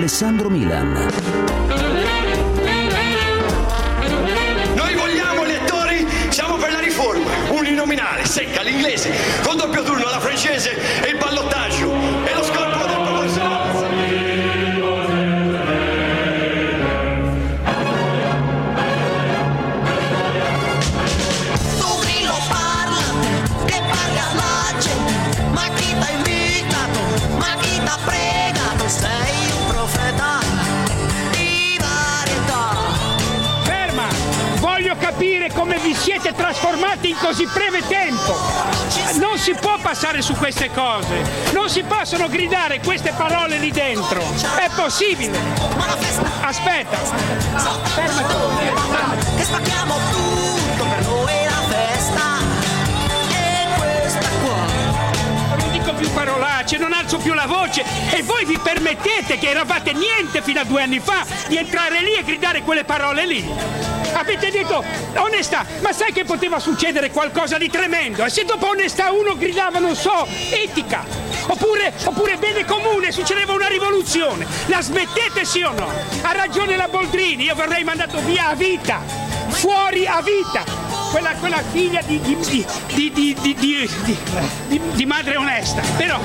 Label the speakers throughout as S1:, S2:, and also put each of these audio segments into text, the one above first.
S1: Alessandro Milan.
S2: Noi vogliamo elettori, siamo per la riforma, uninominale, secca, l'inglese, con doppio turno, la francese e il ballottaggio e lo scorporo del proporzionale.
S3: Sei un profeta di varietà.
S4: Ferma! Voglio capire come vi siete trasformati in così breve tempo. Non si può passare su queste cose. Non si possono gridare queste parole lì dentro. È possibile. Aspetta. Fermati.
S3: Che spacchiamo tutto, per noi è la festa. E questa qua.
S4: Non dico più parolacce, non alzo più la voce e voi vi permettete, che eravate niente fino a 2 anni fa, di entrare lì e gridare quelle parole lì. Avete detto onestà, ma sai che poteva succedere qualcosa di tremendo? E se dopo onestà uno gridava, non so, etica, oppure bene comune, succedeva una rivoluzione. La smettete, sì o no? Ha ragione la Boldrini, io verrei mandato via a vita, fuori a vita. Quella figlia di madre onesta, però.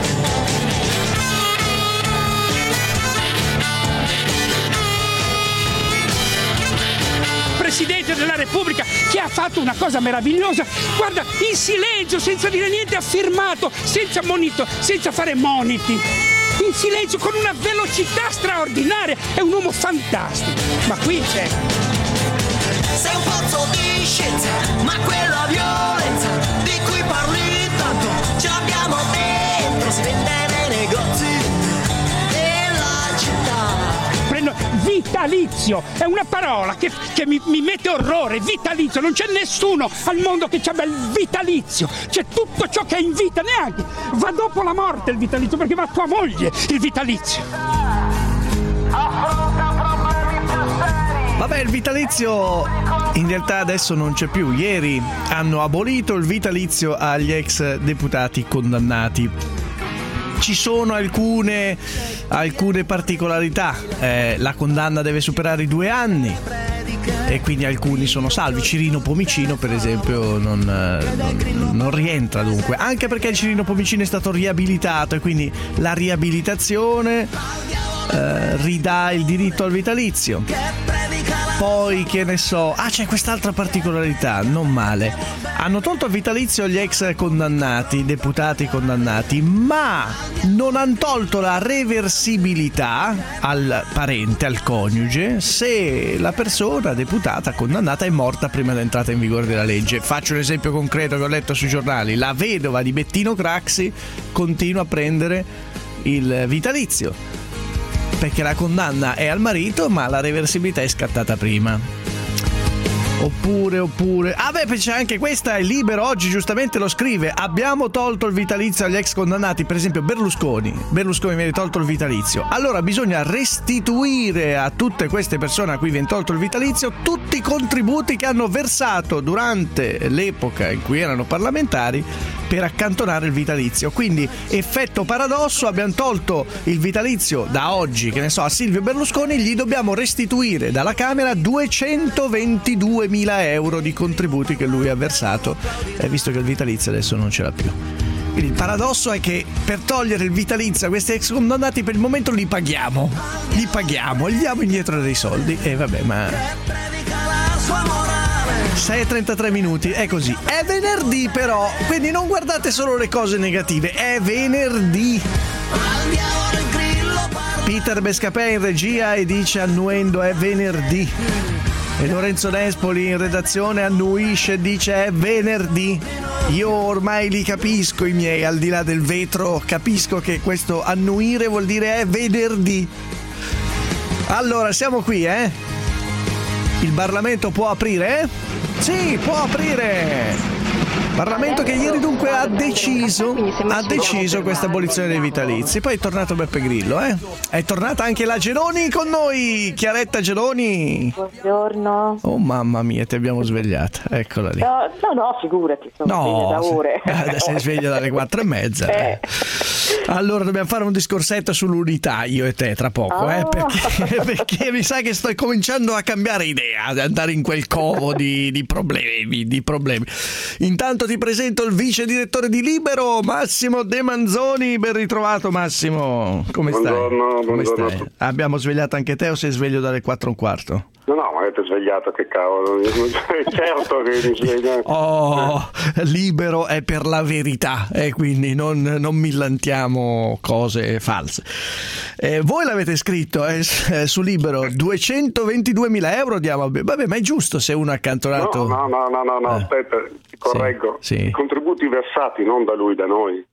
S4: Presidente della Repubblica, che ha fatto una cosa meravigliosa, guarda, in silenzio, senza dire niente, ha firmato, senza fare moniti, in silenzio, con una velocità straordinaria, è un uomo fantastico. Ma qui c'è.
S3: Sei un pozzo di scienza, ma quella violenza di cui parli tanto ce l'abbiamo dentro, si vende nei negozi della città.
S4: Prendo vitalizio, è una parola che mi mette orrore. Vitalizio, non c'è nessuno al mondo che abbia il vitalizio. C'è tutto ciò che è in vita, neanche va dopo la morte il vitalizio, perché va a tua moglie il vitalizio.
S5: Vabbè, il vitalizio in realtà adesso non c'è più. Ieri hanno abolito il vitalizio agli ex deputati condannati. Ci sono alcune particolarità. La condanna deve superare i 2 anni e quindi alcuni sono salvi. Cirino Pomicino, per esempio, non rientra dunque, anche perché Cirino Pomicino è stato riabilitato e quindi la riabilitazione ridà il diritto al vitalizio. Poi, che ne so, c'è quest'altra particolarità, non male. Hanno tolto il vitalizio agli ex condannati, deputati condannati, ma non hanno tolto la reversibilità al parente, al coniuge, se la persona deputata condannata è morta prima dell'entrata in vigore della legge. Faccio un esempio concreto che ho letto sui giornali: la vedova di Bettino Craxi continua a prendere il vitalizio perché la condanna è al marito, ma la reversibilità è scattata prima. Oppure c'è anche questa, è Libero oggi giustamente lo scrive: abbiamo tolto il vitalizio agli ex condannati. Per esempio Berlusconi viene tolto il vitalizio, allora bisogna restituire a tutte queste persone a cui viene tolto il vitalizio tutti i contributi che hanno versato durante l'epoca in cui erano parlamentari per accantonare il vitalizio. Quindi, effetto paradosso, abbiamo tolto il vitalizio da oggi, che ne so, a Silvio Berlusconi, gli dobbiamo restituire dalla Camera 222.000 euro di contributi che lui ha versato, visto che il vitalizio adesso non ce l'ha più. Quindi il paradosso è che per togliere il vitalizio a questi ex condannati per il momento li paghiamo, gli diamo indietro dei soldi e vabbè, ma 6:33 minuti, è così. È venerdì però, quindi non guardate solo le cose negative, è venerdì. Peter Bescapè in regia e dice annuendo è venerdì. E Lorenzo Nespoli in redazione annuisce e dice è venerdì. Io ormai li capisco i miei, al di là del vetro, capisco che questo annuire vuol dire è venerdì. Allora, siamo qui, Il Parlamento può aprire? Sì, può aprire! Parlamento che ieri dunque ha deciso questa abolizione dei vitalizi. Poi è tornato Beppe Grillo, È tornata anche la Geloni con noi, Chiaretta Geloni.
S6: Buongiorno.
S5: Oh mamma mia, ti abbiamo svegliata, eccola lì.
S6: No, figurati, sono sveglia da ore.
S5: Sei sveglia dalle 4:30. Allora dobbiamo fare un discorsetto sull'unità, io e te, tra poco, perché mi sa che sto cominciando a cambiare idea, ad andare in quel covo di problemi. Intanto ti presento il vice direttore di Libero, Massimo De Manzoni. Ben ritrovato, Massimo. Come stai?
S1: Buongiorno.
S5: Stai? Abbiamo svegliato anche te o sei sveglio dalle 4:15?
S1: No, ma avete svegliato, che cavolo. Certo che mi sveglio.
S5: Libero è per la verità, quindi non millantiamo cose false. Voi l'avete scritto su Libero, 222.000 euro diamo. Vabbè, ma è giusto se uno ha accantonato.
S1: No, aspetta, ti correggo.
S5: Sì.
S1: I contributi versati non da lui, da noi.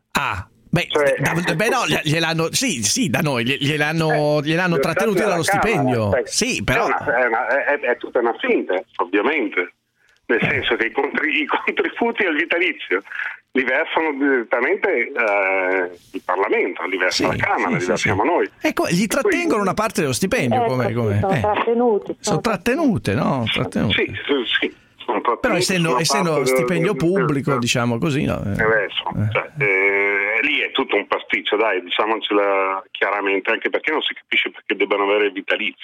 S5: Gliel'hanno da noi gliel'hanno trattenuti dallo stipendio. Sì, però
S1: è tutta una finta, ovviamente. Nel senso che i contributi al vitalizio li versano direttamente il Parlamento, li versa la Camera, li versiamo noi.
S5: Ecco, gli trattengono una parte dello stipendio, come. Sono trattenute, no? Trattenute.
S1: Sì.
S5: Però essendo stipendio pubblico, diciamo così, no?
S1: Lì è tutto un pasticcio, dai, diciamocela chiaramente, anche perché non si capisce perché debbano avere il vitalizio.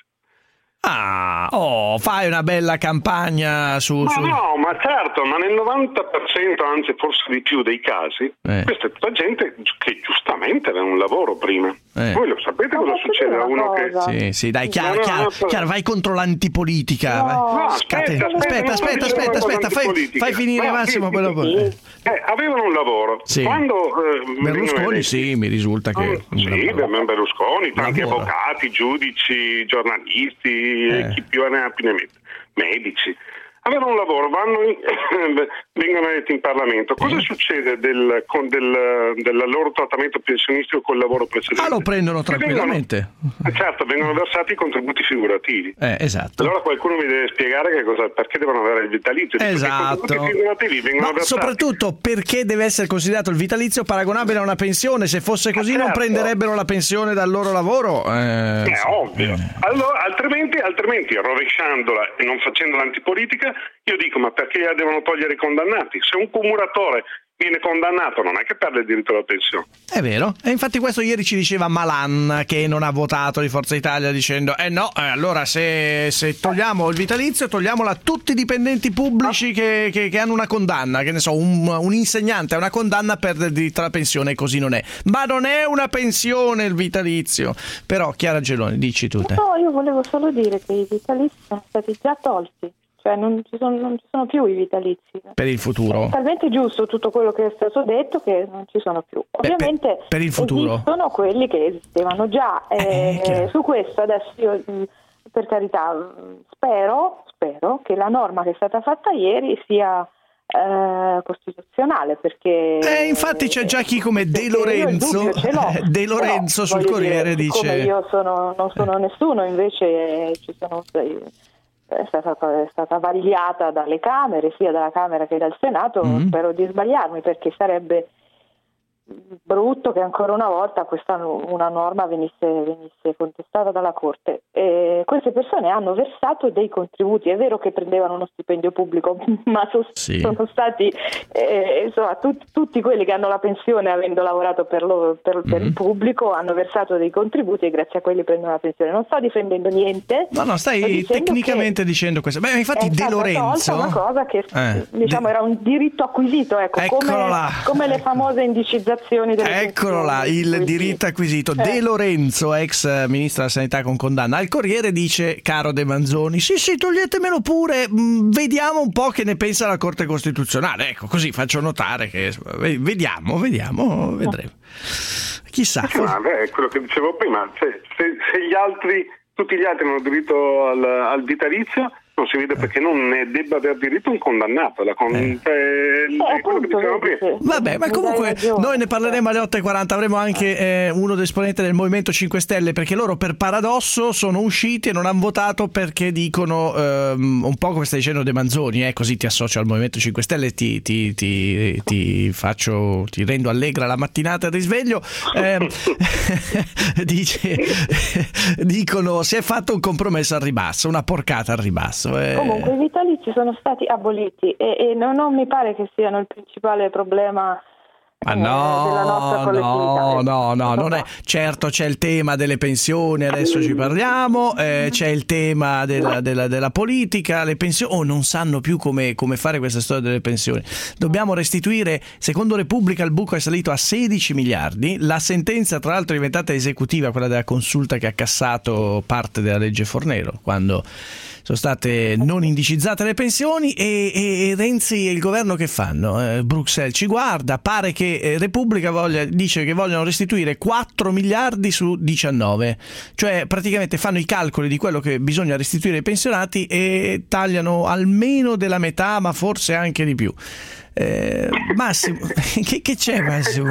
S5: Fai una bella campagna su...
S1: No, ma certo, ma nel 90%, anzi forse di più dei casi, questa è tutta gente che giustamente aveva un lavoro prima. Voi lo sapete cosa succede a uno che...
S5: Sì, dai, chiaro, vai contro l'antipolitica.
S1: No,
S5: aspetta, fai finire Massimo.
S1: Avevano un lavoro.
S5: Sì.
S1: Quando
S5: Berlusconi, mi risulta che...
S1: Berlusconi, tanti avvocati, giudici, giornalisti, chi più ne ha più ne mette, medici, avevano un lavoro, vengono eletti in Parlamento. Cosa succede del loro trattamento pensionistico col lavoro precedente?
S5: Lo prendono tranquillamente.
S1: Certo, vengono versati i contributi figurativi.
S5: Esatto.
S1: Allora qualcuno mi deve spiegare perché devono avere il vitalizio.
S5: Esatto.
S1: I contributi figurativi vengono versati.
S5: Soprattutto perché deve essere considerato il vitalizio paragonabile a una pensione. Se fosse così non prenderebbero la pensione dal loro lavoro.
S1: È ovvio. Allora, altrimenti rovesciandola e non facendo l'antipolitica, io dico, ma perché devono togliere i condannati? Se un comuratore viene condannato non è che perde il diritto alla pensione.
S5: È vero, e infatti questo ieri ci diceva Malan, che non ha votato di Forza Italia, dicendo allora se togliamo il vitalizio, togliamolo a tutti i dipendenti pubblici che hanno una condanna, che ne so, un insegnante ha una condanna, perde il diritto alla pensione, così non è. Ma non è una pensione il vitalizio. Però Chiara Geloni, dici tu te.
S6: No, io volevo solo dire che i vitalizi sono stati già tolti. Cioè non ci sono più i vitalizi.
S5: Per il futuro?
S6: È talmente giusto tutto quello che è stato detto che non ci sono più. Ovviamente
S5: per il futuro
S6: esistono quelli che esistevano già. Su questo adesso io, per carità, spero che la norma che è stata fatta ieri sia costituzionale, perché
S5: infatti c'è già chi come De Lorenzo sul Corriere dice
S6: io non sono nessuno, invece ci sono è stata vagliata dalle Camere, sia dalla Camera che dal Senato. Spero di sbagliarmi, perché sarebbe brutto che ancora una volta una norma venisse contestata dalla Corte. Queste persone hanno versato dei contributi, è vero che prendevano uno stipendio pubblico, ma sono stati tutti quelli che hanno la pensione avendo lavorato per il pubblico hanno versato dei contributi, e grazie a quelli prendono la pensione. Non sto difendendo niente.
S5: No, stai tecnicamente dicendo questo. Beh, infatti De Lorenzo,
S6: una cosa che era un diritto acquisito, come le famose indicizzazioni.
S5: Eccolo là, il diritto acquisito. De Lorenzo, ex ministro della Sanità con condanna, al Corriere dice: caro De Manzoni, sì, toglietemelo pure, vediamo un po' che ne pensa la Corte Costituzionale. Ecco, così faccio notare che vedremo, vedremo. Chissà.
S1: È quello che dicevo prima, se tutti gli altri hanno diritto al vitalizio, non si vede perché non ne debba aver diritto un condannato. Quello che dicevamo prima.
S5: Vabbè, ma comunque noi ne parleremo alle 8:40. Avremo anche uno esponente del Movimento 5 Stelle, perché loro per paradosso sono usciti e non hanno votato perché dicono un po' come sta dicendo De Manzoni, così ti associo al Movimento 5 Stelle e ti rendo allegra la mattinata del risveglio. Dicono si è fatto un compromesso al ribasso, una porcata al ribasso.
S6: Comunque i vitalizi sono stati aboliti e non mi pare che siano il principale problema
S5: Ma
S6: della nostra collettività.
S5: no, non è. Certo, c'è il tema delle pensioni, adesso ci parliamo, c'è il tema della politica, le pensioni, non sanno più come fare questa storia delle pensioni. Dobbiamo restituire, secondo Repubblica il buco è salito a 16 miliardi, la sentenza tra l'altro è diventata esecutiva, quella della consulta che ha cassato parte della legge Fornero, quando sono state non indicizzate le pensioni, e Renzi e il governo che fanno? Bruxelles ci guarda, pare che Repubblica dice che vogliono restituire 4 miliardi su 19, cioè praticamente fanno i calcoli di quello che bisogna restituire ai pensionati e tagliano almeno della metà, ma forse anche di più. Massimo, che c'è Massimo?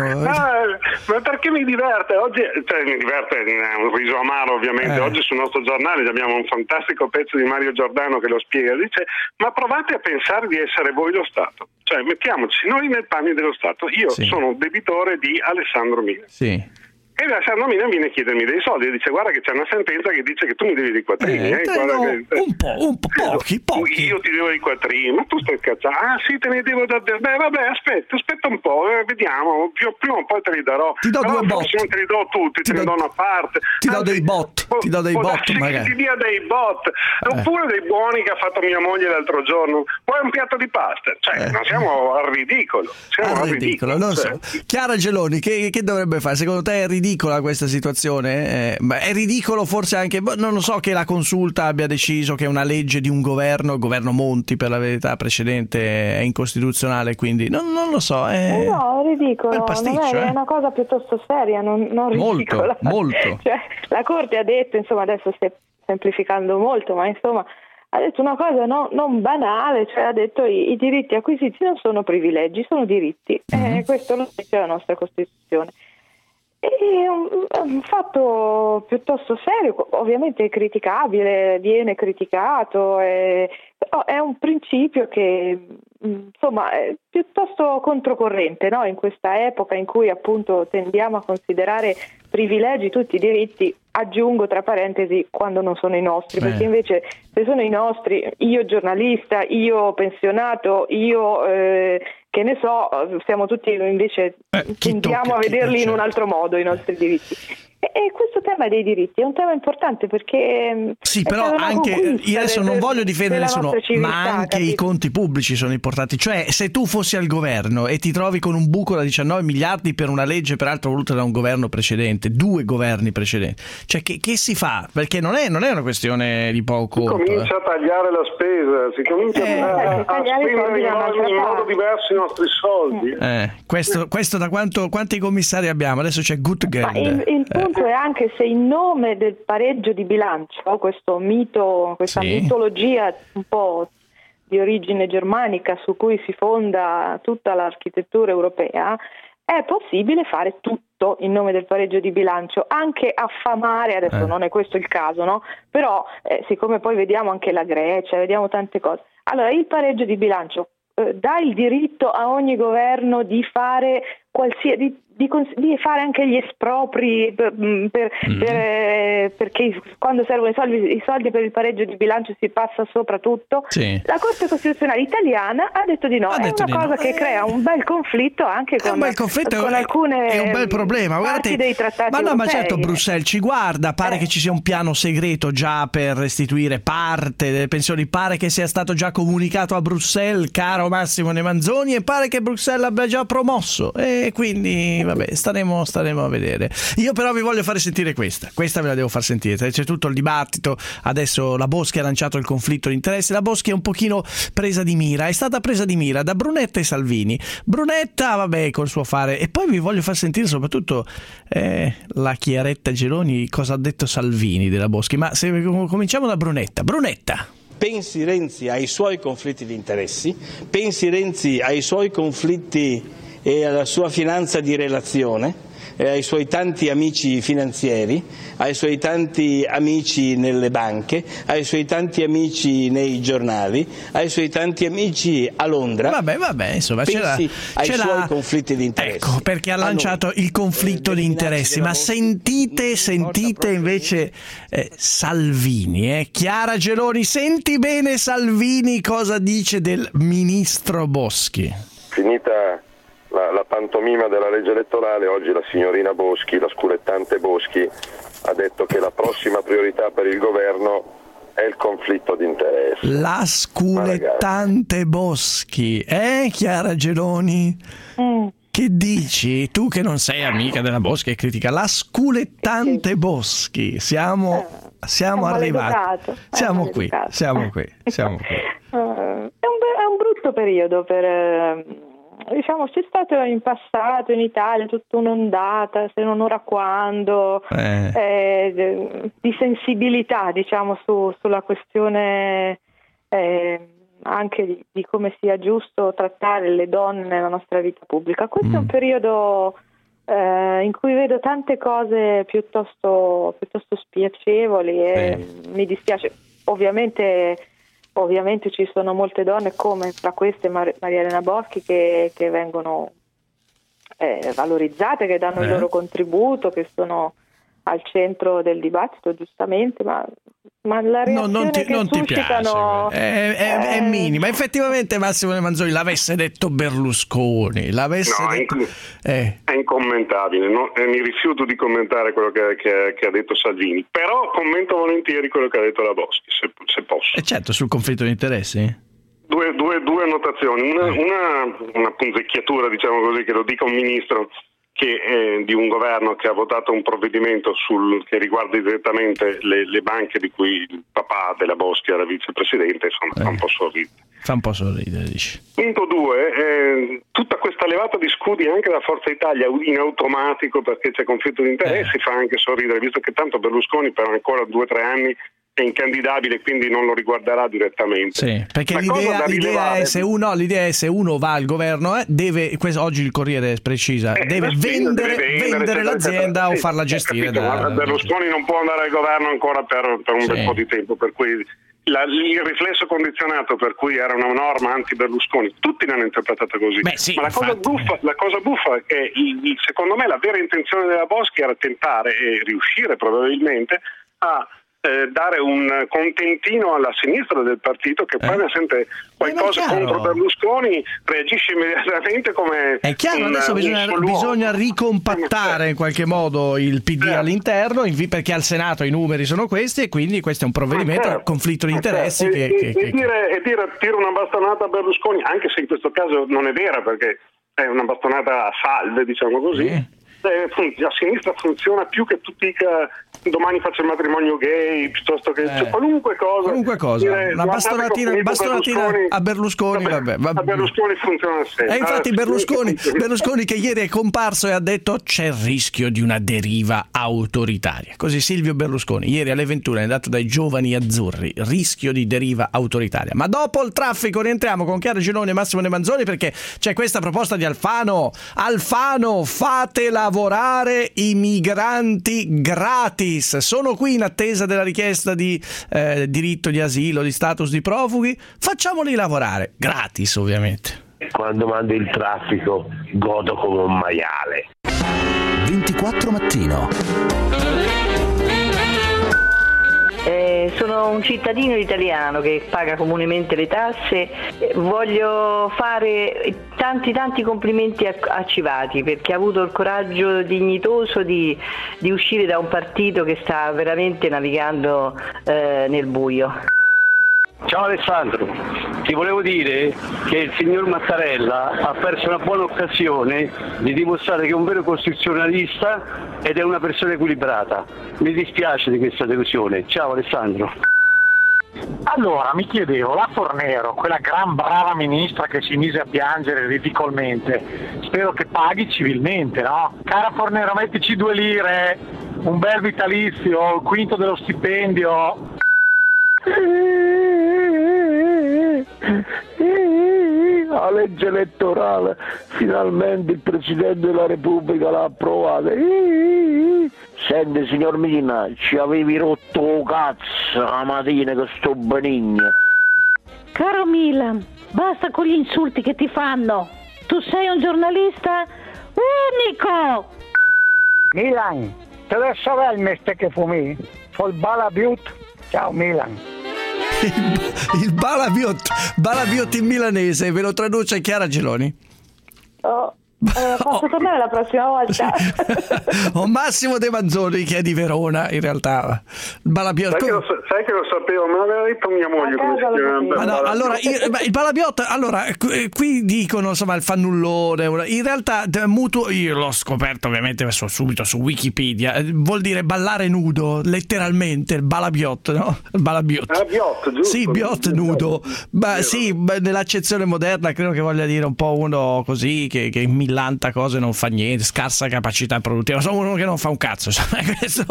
S1: Ma perché mi diverte oggi, mi diverte, è un riso amaro ovviamente. Oggi sul nostro giornale abbiamo un fantastico pezzo di Mario Giordano che lo spiega, dice: ma provate a pensare di essere voi lo Stato, cioè mettiamoci noi nei panni dello Stato. Io sono debitore di Alessandro Mina, e Alessandro Mina viene a chiedermi dei soldi e dice: guarda che c'è una sentenza che dice che tu mi devi dei quattrini,
S5: un po' pochi.
S1: Io ti devo dei quattrini, ma tu stai scherzando? Ah sì, te ne devo vabbè, aspetta un po', vediamo, prima o poi te li darò.
S5: Ti do
S1: però
S5: 2 bot,
S1: non te li do tutti, te ne do una parte.
S5: Ti do dei bot, magari.
S1: Ti dia dei bot, oppure dei buoni che ha fatto mia moglie l'altro giorno. Poi un piatto di pasta, cioè non siamo al ridicolo.
S5: Non so. Chiara Geloni, che dovrebbe fare? Secondo te è ridicola questa situazione? È ridicolo forse anche, non lo so, che la consulta abbia deciso che una legge di un governo Monti per la verità precedente, è incostituzionale, quindi non lo so.
S6: No, è ridicolo,
S5: è pasticcio,
S6: è una cosa piuttosto seria, non ridicola.
S5: Molto.
S6: Cioè, la Corte ha detto, insomma, adesso stai semplificando molto, ma insomma ha detto una cosa non banale, cioè ha detto i diritti acquisiti non sono privilegi, sono diritti. Questo lo dice la nostra Costituzione. È un fatto piuttosto serio, ovviamente criticabile, viene criticato, però è un principio che insomma è piuttosto controcorrente, no? In questa epoca in cui appunto tendiamo a considerare privilegi tutti i diritti, aggiungo tra parentesi quando non sono i nostri, perché invece se sono i nostri, io giornalista, io pensionato, io che ne so, siamo tutti invece tendiamo a vederli in un altro modo i nostri diritti. E questo tema dei diritti è un tema importante perché
S5: però anche io adesso non voglio difendere nessuno, ma anche i conti pubblici sono importanti. Cioè, se tu fossi al governo e ti trovi con un buco da 19 miliardi per una legge peraltro voluta da un governo precedente, 2 governi precedenti, cioè che si fa? Perché non è una questione di poco.
S1: Si comincia a tagliare la spesa, si comincia a spendere in modo diverso i nostri soldi.
S5: Questo da quanti commissari abbiamo? Adesso c'è Gutgeld.
S6: Il punto è anche se in nome del pareggio di bilancio, questo mito, questa mitologia un po' di origine germanica su cui si fonda tutta l'architettura europea, è possibile fare tutto in nome del pareggio di bilancio, anche affamare, adesso non è questo il caso, no? Però siccome poi vediamo anche la Grecia, vediamo tante cose. Allora, il pareggio di bilancio dà il diritto a ogni governo di fare di fare anche gli espropri perché quando servono i soldi per il pareggio di bilancio si passa sopra tutto. La Corte Costituzionale italiana ha detto di no, è una cosa che crea un bel conflitto anche con alcune
S5: è un bel problema.
S6: Parti dei trattati europei.
S5: Ma certo, Bruxelles ci guarda, pare che ci sia un piano segreto già per restituire parte delle pensioni, pare che sia stato già comunicato a Bruxelles, caro Massimo De Manzoni, e pare che Bruxelles abbia già promosso, e quindi vabbè, staremo a vedere. Io però vi voglio fare sentire questa ve la devo far sentire. C'è tutto il dibattito, adesso la Boschi ha lanciato il conflitto di interesse, la Boschi è un pochino è stata presa di mira da Brunetta e Salvini. Brunetta, vabbè, col suo fare, e poi vi voglio far sentire soprattutto la Chiaretta Geloni cosa ha detto Salvini della Boschi. Ma se cominciamo da Brunetta.
S7: Pensi Renzi ai suoi conflitti di interessi, pensi Renzi ai suoi conflitti e alla sua finanza di relazione, ai suoi tanti amici finanzieri, ai suoi tanti amici nelle banche, ai suoi tanti amici nei giornali, ai suoi tanti amici a Londra.
S5: Vabbè, insomma,
S7: ai suoi conflitti di interessi.
S5: Ecco, perché ha lanciato il conflitto di interessi. Ma sentite invece Salvini, Chiara Geloni, senti bene Salvini cosa dice del ministro Boschi.
S8: Finita la pantomima della legge elettorale, oggi la signorina Boschi, la sculettante Boschi, ha detto che la prossima priorità per il governo è il conflitto di interesse.
S5: La sculettante Boschi, Chiara Geloni? Che dici? Tu che non sei amica della Boschi e critica la sculettante Boschi. Siamo arrivati. Siamo qui. È
S6: un brutto periodo per diciamo, c'è stato in passato in Italia tutta un'ondata, se non ora quando, di sensibilità, diciamo, sulla questione anche di come sia giusto trattare le donne nella nostra vita pubblica. Questo è un periodo in cui vedo tante cose piuttosto spiacevoli e mi dispiace. Ovviamente ci sono molte donne, come fra queste Maria Elena Boschi, che vengono valorizzate, che danno il loro contributo, che sono al centro del dibattito, giustamente, ma la reazione
S5: non ti
S6: suscitano
S5: è minima. Effettivamente Massimo De Manzoni l'avesse detto Berlusconi,
S1: è incommentabile, no? Mi rifiuto di commentare quello che ha detto Salvini, però commento volentieri quello che ha detto la Boschi, se posso.
S5: Certo, sul conflitto di interessi.
S1: Due annotazioni, una punzecchiatura, diciamo così, che lo dica un ministro di un governo che ha votato un provvedimento che riguarda direttamente le banche di cui il papà della Boschi era vicepresidente, insomma, fa un po' sorridere.
S5: Fa un po' sorridere, dici.
S1: Punto 2, tutta questa levata di scudi anche da Forza Italia in automatico perché c'è conflitto di interessi fa anche sorridere, visto che tanto Berlusconi per ancora 2-3 anni è incandidabile, quindi non lo riguarderà direttamente.
S5: Sì, perché l'idea è se uno va al governo, oggi il Corriere precisa, deve vendere l'azienda o farla gestire.
S1: Berlusconi non può andare al governo ancora per un bel po' di tempo, per cui il riflesso condizionato per cui era una norma anti-Berlusconi, tutti l'hanno interpretata così. Ma la cosa buffa è che secondo me la vera intenzione della Boschi era tentare e riuscire probabilmente a dare un contentino alla sinistra del partito che poi ne sente qualcosa contro Berlusconi, reagisce immediatamente come
S5: è chiaro. Adesso bisogna ricompattare in qualche modo il PD all'interno, perché al Senato i numeri sono questi e quindi questo è un provvedimento a conflitto di interessi
S1: e dire tiro una bastonata a Berlusconi, anche se in questo caso non è vera perché è una bastonata a salve, diciamo così. A sinistra funziona più che tu dica domani faccio il matrimonio gay, piuttosto che qualunque cosa.
S5: Una bastonatina a Berlusconi, vabbè.
S1: A Berlusconi funziona sempre.
S5: E infatti Berlusconi che ieri è comparso e ha detto c'è il rischio di una deriva autoritaria. Così Silvio Berlusconi ieri alle 21 è andato dai giovani azzurri, rischio di deriva autoritaria. Ma dopo il traffico rientriamo con Chiara Geloni e Massimo De Manzoni, perché c'è questa proposta di Alfano, fate lavorare i migranti gratis. Sono qui in attesa della richiesta di diritto di asilo, di status di profughi, facciamoli lavorare gratis, ovviamente.
S9: Quando mando il traffico godo come un maiale.
S10: 24 mattino.
S11: Sono un cittadino italiano che paga comunemente le tasse. Voglio fare tanti complimenti a Civati perché ha avuto il coraggio dignitoso di uscire da un partito che sta veramente navigando nel buio.
S12: Ciao Alessandro, ti volevo dire che il signor Mattarella ha perso una buona occasione di dimostrare che è un vero costituzionalista ed è una persona equilibrata. Mi dispiace di questa delusione. Ciao Alessandro.
S13: Allora, mi chiedevo, la Fornero, quella gran brava ministra che si mise a piangere ridicolmente, spero che paghi civilmente, no? Cara Fornero, mettici 2 lire, un bel vitalizio, il quinto dello stipendio.
S9: La legge elettorale finalmente il Presidente della Repubblica l'ha approvata. Senti signor Mina, ci avevi rotto il cazzo la mattina che sto benigno.
S14: Caro Milan, basta con gli insulti che ti fanno. Tu sei un giornalista unico.
S13: Milan, te lo sapevi il meste che fumi? Col Balabiut. Ciao Milan.
S5: Il Balabiot in milanese, ve lo traduce Chiara Geloni?
S6: Posso tornare la prossima volta?
S5: O Massimo De Manzoni, che è di Verona, in realtà.
S1: Balabiot. Sai che lo sapevo, me l'aveva detto mia moglie come si chiama.
S5: No, allora, il Balabiot, allora, qui dicono, insomma, il fannullone. In realtà, io l'ho scoperto ovviamente subito su Wikipedia. Vuol dire ballare nudo, letteralmente, il Balabiot, no? Il Balabiot.
S1: Giusto.
S5: Sì, biot nudo. Sì, nell'accezione moderna credo che voglia dire un po' uno così che millanta cose, non fa niente, scarsa capacità produttiva, sono uno che non fa un cazzo, questo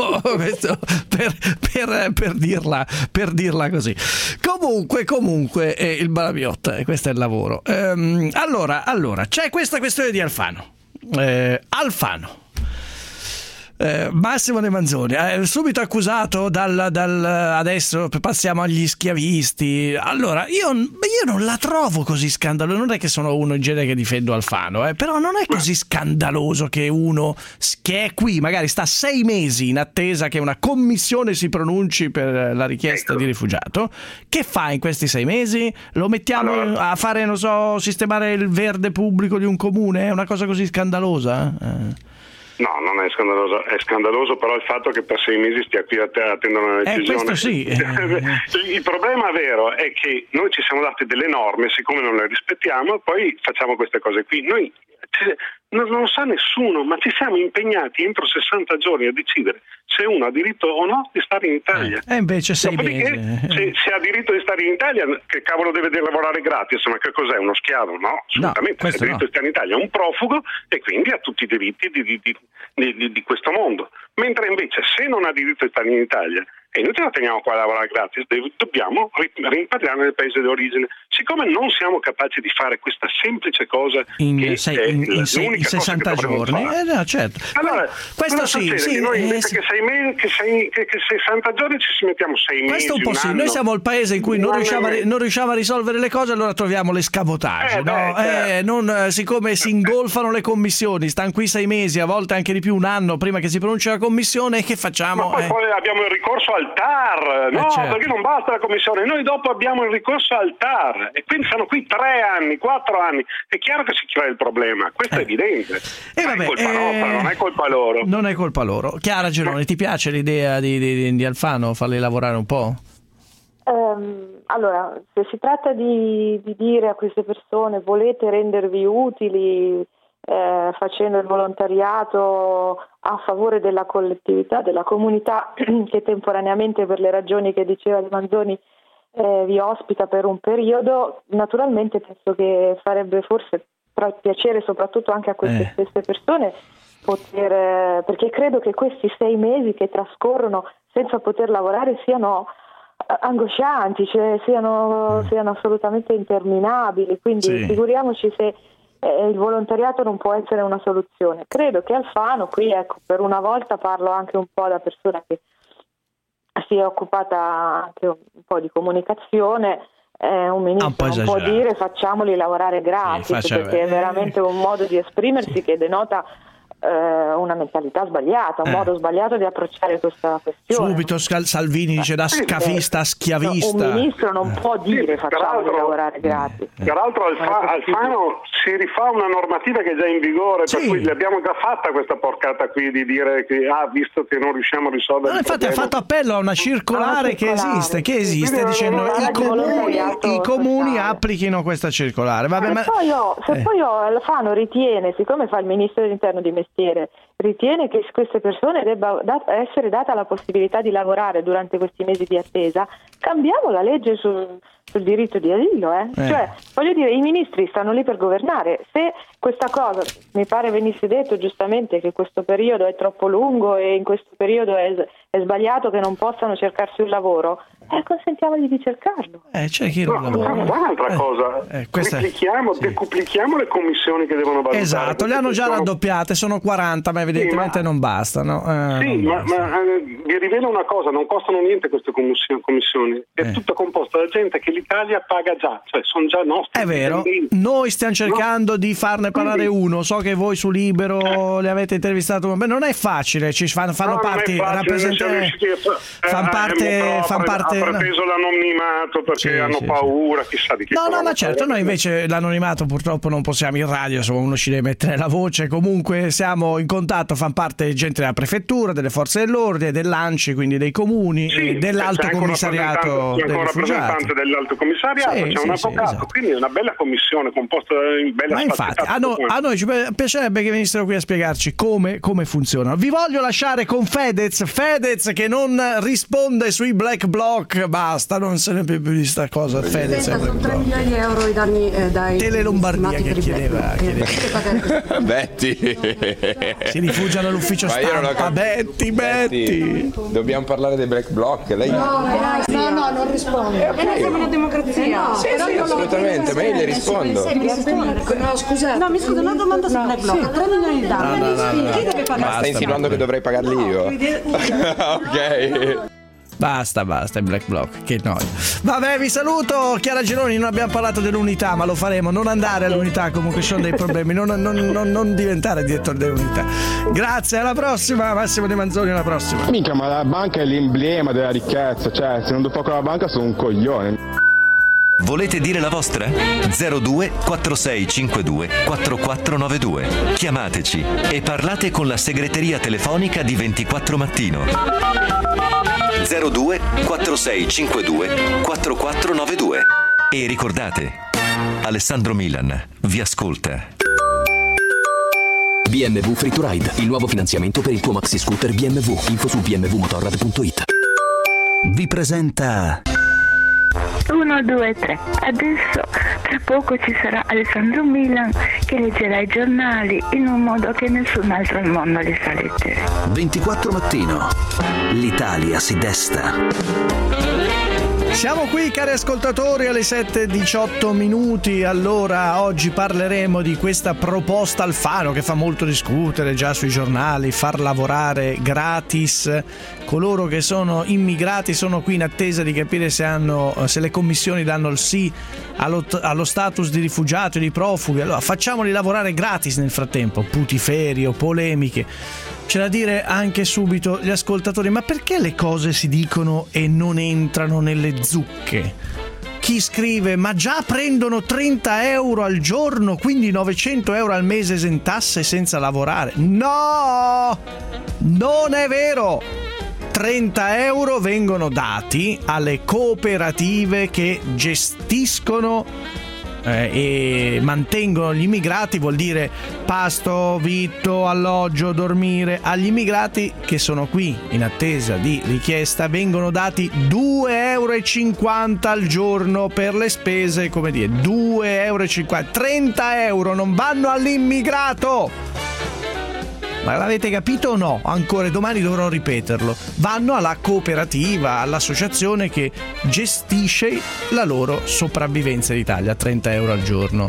S5: per dirla così. Comunque il Balabiot, questo è il lavoro. Allora c'è questa questione di Alfano. Massimo De Manzoni, subito accusato adesso passiamo agli schiavisti. Allora io non la trovo così scandalosa, non è che sono uno in genere che difendo Alfano, però non è così scandaloso che uno che è qui magari sta 6 mesi in attesa che una commissione si pronunci per la richiesta di rifugiato. Che fa in questi 6 mesi? Lo mettiamo a fare, non so, sistemare il verde pubblico di un comune? È una cosa così scandalosa?
S1: No, non è scandaloso, è scandaloso però il fatto che per 6 mesi stia qui a attendere una decisione.
S5: Questo sì.
S1: Il problema vero è che noi ci siamo dati delle norme, siccome non le rispettiamo, poi facciamo queste cose qui. Noi non lo sa nessuno, ma ci siamo impegnati entro 60 giorni a decidere se uno ha diritto o no di stare in Italia.
S5: E invece 6 mesi.
S1: Se ha diritto di stare in Italia, che cavolo deve lavorare gratis? Ma che cos'è? Uno schiavo? No, assolutamente. Se ha diritto di stare in Italia è un profugo e quindi ha tutti i diritti di questo mondo. Mentre invece se non ha diritto di stare in Italia e noi ce la teniamo qua a lavorare gratis, dobbiamo rimpatriare nel paese d'origine. Siccome non siamo capaci di fare questa semplice cosa
S5: in 60 giorni, no, certo.
S1: Allora,
S5: questo sì,
S1: noi invece che 60 giorni ci mettiamo 6 mesi.
S5: Questo un po' sì, noi siamo il paese in cui non riusciamo a risolvere le cose, allora troviamo l'escabotage, siccome si ingolfano le commissioni, stanno qui 6 mesi, a volte anche di più, un anno prima che si pronunci la commissione, che facciamo?
S1: Ma poi abbiamo il ricorso al TAR, certo. Perché non basta la commissione, noi dopo abbiamo il ricorso al TAR e quindi sono qui 3 anni, 4 anni, è chiaro che si crea il problema, questo è evidente. Non è colpa nostra, non è colpa loro.
S5: Non è colpa loro. Chiara Geloni, ti piace l'idea di Alfano, farli lavorare un po'?
S6: Allora, se si tratta di dire a queste persone volete rendervi utili facendo il volontariato a favore della collettività, della comunità che temporaneamente, per le ragioni che diceva Di Manzoni, vi ospita per un periodo, naturalmente penso che farebbe forse piacere soprattutto anche a queste stesse persone perché credo che questi 6 mesi che trascorrono senza poter lavorare siano angoscianti, cioè siano assolutamente interminabili, quindi figuriamoci se il volontariato non può essere una soluzione. Credo che Alfano qui, ecco, per una volta parlo anche un po' da persona che si è occupata anche un po' di comunicazione, un ministro non può dire facciamoli lavorare gratis, perché è veramente un modo di esprimersi che denota una mentalità sbagliata, un modo sbagliato di approcciare questa questione.
S5: Subito Salvini dice da scafista a schiavista.
S6: Un ministro non può dire facciamoli lavorare gratis.
S1: Peraltro Alfano si rifà una normativa che è già in vigore, per cui l'abbiamo già fatta questa porcata qui di dire che visto che non riusciamo a risolvere il problema.
S5: Infatti ha fatto appello a una circolare che esiste dicendo i comuni applichino questa circolare. Vabbè,
S6: se poi Alfano ritiene, siccome fa il ministro dell'interno di mestiere, ritiene che queste persone debba essere data la possibilità di lavorare durante questi mesi di attesa, cambiamo la legge sul diritto di asilo. Cioè, voglio dire, i ministri stanno lì per governare. Se questa cosa, mi pare venisse detto giustamente che questo periodo è troppo lungo e in questo periodo è sbagliato che non possano cercarsi un lavoro, consentiamogli di cercarlo.
S5: C'è chi non lavora.
S1: Un'altra cosa, decuplichiamo le commissioni che devono valutare.
S5: Esatto, le hanno già raddoppiate, sono 40, mi è evidentemente non bastano.
S1: Sì, ma vi rivelo una cosa, non costano niente queste commissioni, è tutta composta da gente che l'Italia paga già, cioè sono già nostri.
S5: È vero, noi stiamo cercando di farne parlare uno, so che voi su Libero li avete intervistato, ma non è facile, ci fanno parte, fanno parte.
S1: Ha preso l'anonimato perché hanno paura, chissà di che cosa.
S5: No, ma certo, noi invece l'anonimato purtroppo non possiamo in radio, insomma uno ci deve mettere la voce, comunque siamo in contatto, fanno parte gente della prefettura, delle forze dell'ordine, dell'ANCI, quindi dei comuni, dell'alto commissariato dei rifugiati.
S1: Rappresentante dell'alto commissariato, c'è un avvocato,
S5: esatto.
S1: Quindi è una bella commissione composta in bella.
S5: Ma infatti a noi ci piacerebbe che venissero qui a spiegarci come funzionano. Vi voglio lasciare con Fedez che non risponde sui black bloc, basta, non se ne più di sta cosa. Fedez
S15: sono 3 milioni di euro i danni dai
S5: Tele Lombardia che chiedeva.
S16: Betty
S5: si rifugiano all'ufficio stampa. Betty,
S16: dobbiamo parlare dei black bloc. Lei
S15: no, non risponde. E noi siamo una democrazia.
S16: Sì, assolutamente, ma io le rispondo.
S15: No, scusa. No, mi scusa, una domanda sul black bloc. 3 milioni di danni. Chi deve pagare?
S16: Ma stai insinuando che dovrei pagarli io? Ok.
S5: Basta, il black bloc, che noia. Vabbè, vi saluto. Chiara Gironi, non abbiamo parlato dell'unità, ma lo faremo. Non andare all'unità, comunque ci sono dei problemi. Non diventare direttore dell'unità. Grazie, alla prossima. Massimo De Manzoni, alla prossima.
S17: Minchia, ma la banca è l'emblema della ricchezza. Cioè, se non do poco alla banca sono un coglione.
S18: Volete dire la vostra? 02 4652 4492. Chiamateci e parlate con la segreteria telefonica di 24 Mattino. 02 4652 4492. E ricordate, Alessandro Milan vi ascolta.
S10: BMW Free to Ride, il nuovo finanziamento per il tuo maxi scooter BMW. Info su bmwmotorrad.it. Vi presenta
S19: 1, 2, 3. Adesso tra poco ci sarà Alessandro Milan che leggerà i giornali in un modo che nessun altro al mondo li sa leggere.
S10: 24 Mattino. L'Italia si desta.
S5: Siamo qui, cari ascoltatori, alle 7:18. Allora, oggi parleremo di questa proposta Alfano che fa molto discutere già sui giornali, far lavorare gratis coloro che sono immigrati, sono qui in attesa di capire se le commissioni danno il sì allo status di rifugiato e di profughi. Allora, facciamoli lavorare gratis nel frattempo. Putiferio, polemiche. C'è da dire anche subito gli ascoltatori, ma perché le cose si dicono e non entrano nelle zucche? Chi scrive, ma già prendono 30 euro al giorno, quindi 900 euro al mese esentasse senza lavorare? No! Non è vero! 30 euro vengono dati alle cooperative che gestiscono e mantengono gli immigrati, vuol dire pasto, vitto, alloggio, dormire. Agli immigrati che sono qui in attesa di richiesta vengono dati 2,50 euro al giorno per le spese, come dire, 2,50 euro. 30 euro non vanno all'immigrato. Ma l'avete capito o no? Ancora domani dovrò ripeterlo. Vanno alla cooperativa, all'associazione che gestisce la loro sopravvivenza in Italia. 30 euro al giorno.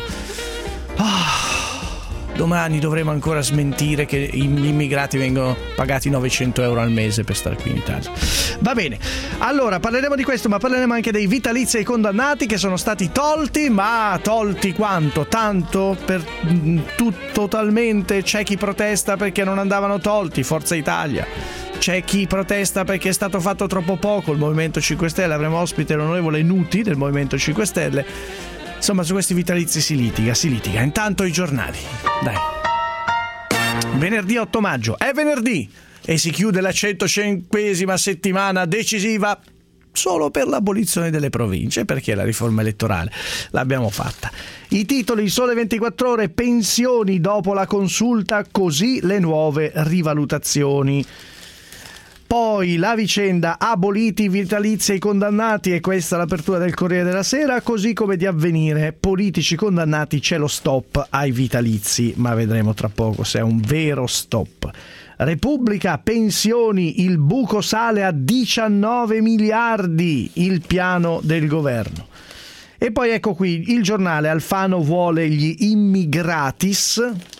S5: Domani dovremo ancora smentire che gli immigrati vengono pagati 900 euro al mese per stare qui in Italia. Va bene, allora parleremo di questo, ma parleremo anche dei vitalizi ai condannati che sono stati tolti, ma tolti quanto? Tanto? Totalmente? C'è chi protesta perché non andavano tolti, Forza Italia. C'è chi protesta perché è stato fatto troppo poco, il Movimento 5 Stelle. Avremo ospite l'onorevole Nuti del Movimento 5 Stelle. Insomma, su questi vitalizi si litiga. Intanto i giornali. Dai. Venerdì 8 maggio. È venerdì e si chiude la 105esima settimana decisiva solo per l'abolizione delle province, perché la riforma elettorale l'abbiamo fatta. I titoli: Sole 24 Ore, pensioni dopo la consulta, così le nuove rivalutazioni. Poi la vicenda, aboliti i vitalizi ai condannati, e questa è l'apertura del Corriere della Sera, così come di Avvenire, politici condannati, c'è lo stop ai vitalizi, ma vedremo tra poco se è un vero stop. Repubblica, pensioni, il buco sale a 19 miliardi, il piano del governo. E poi ecco qui il giornale, Alfano vuole gli immigratis.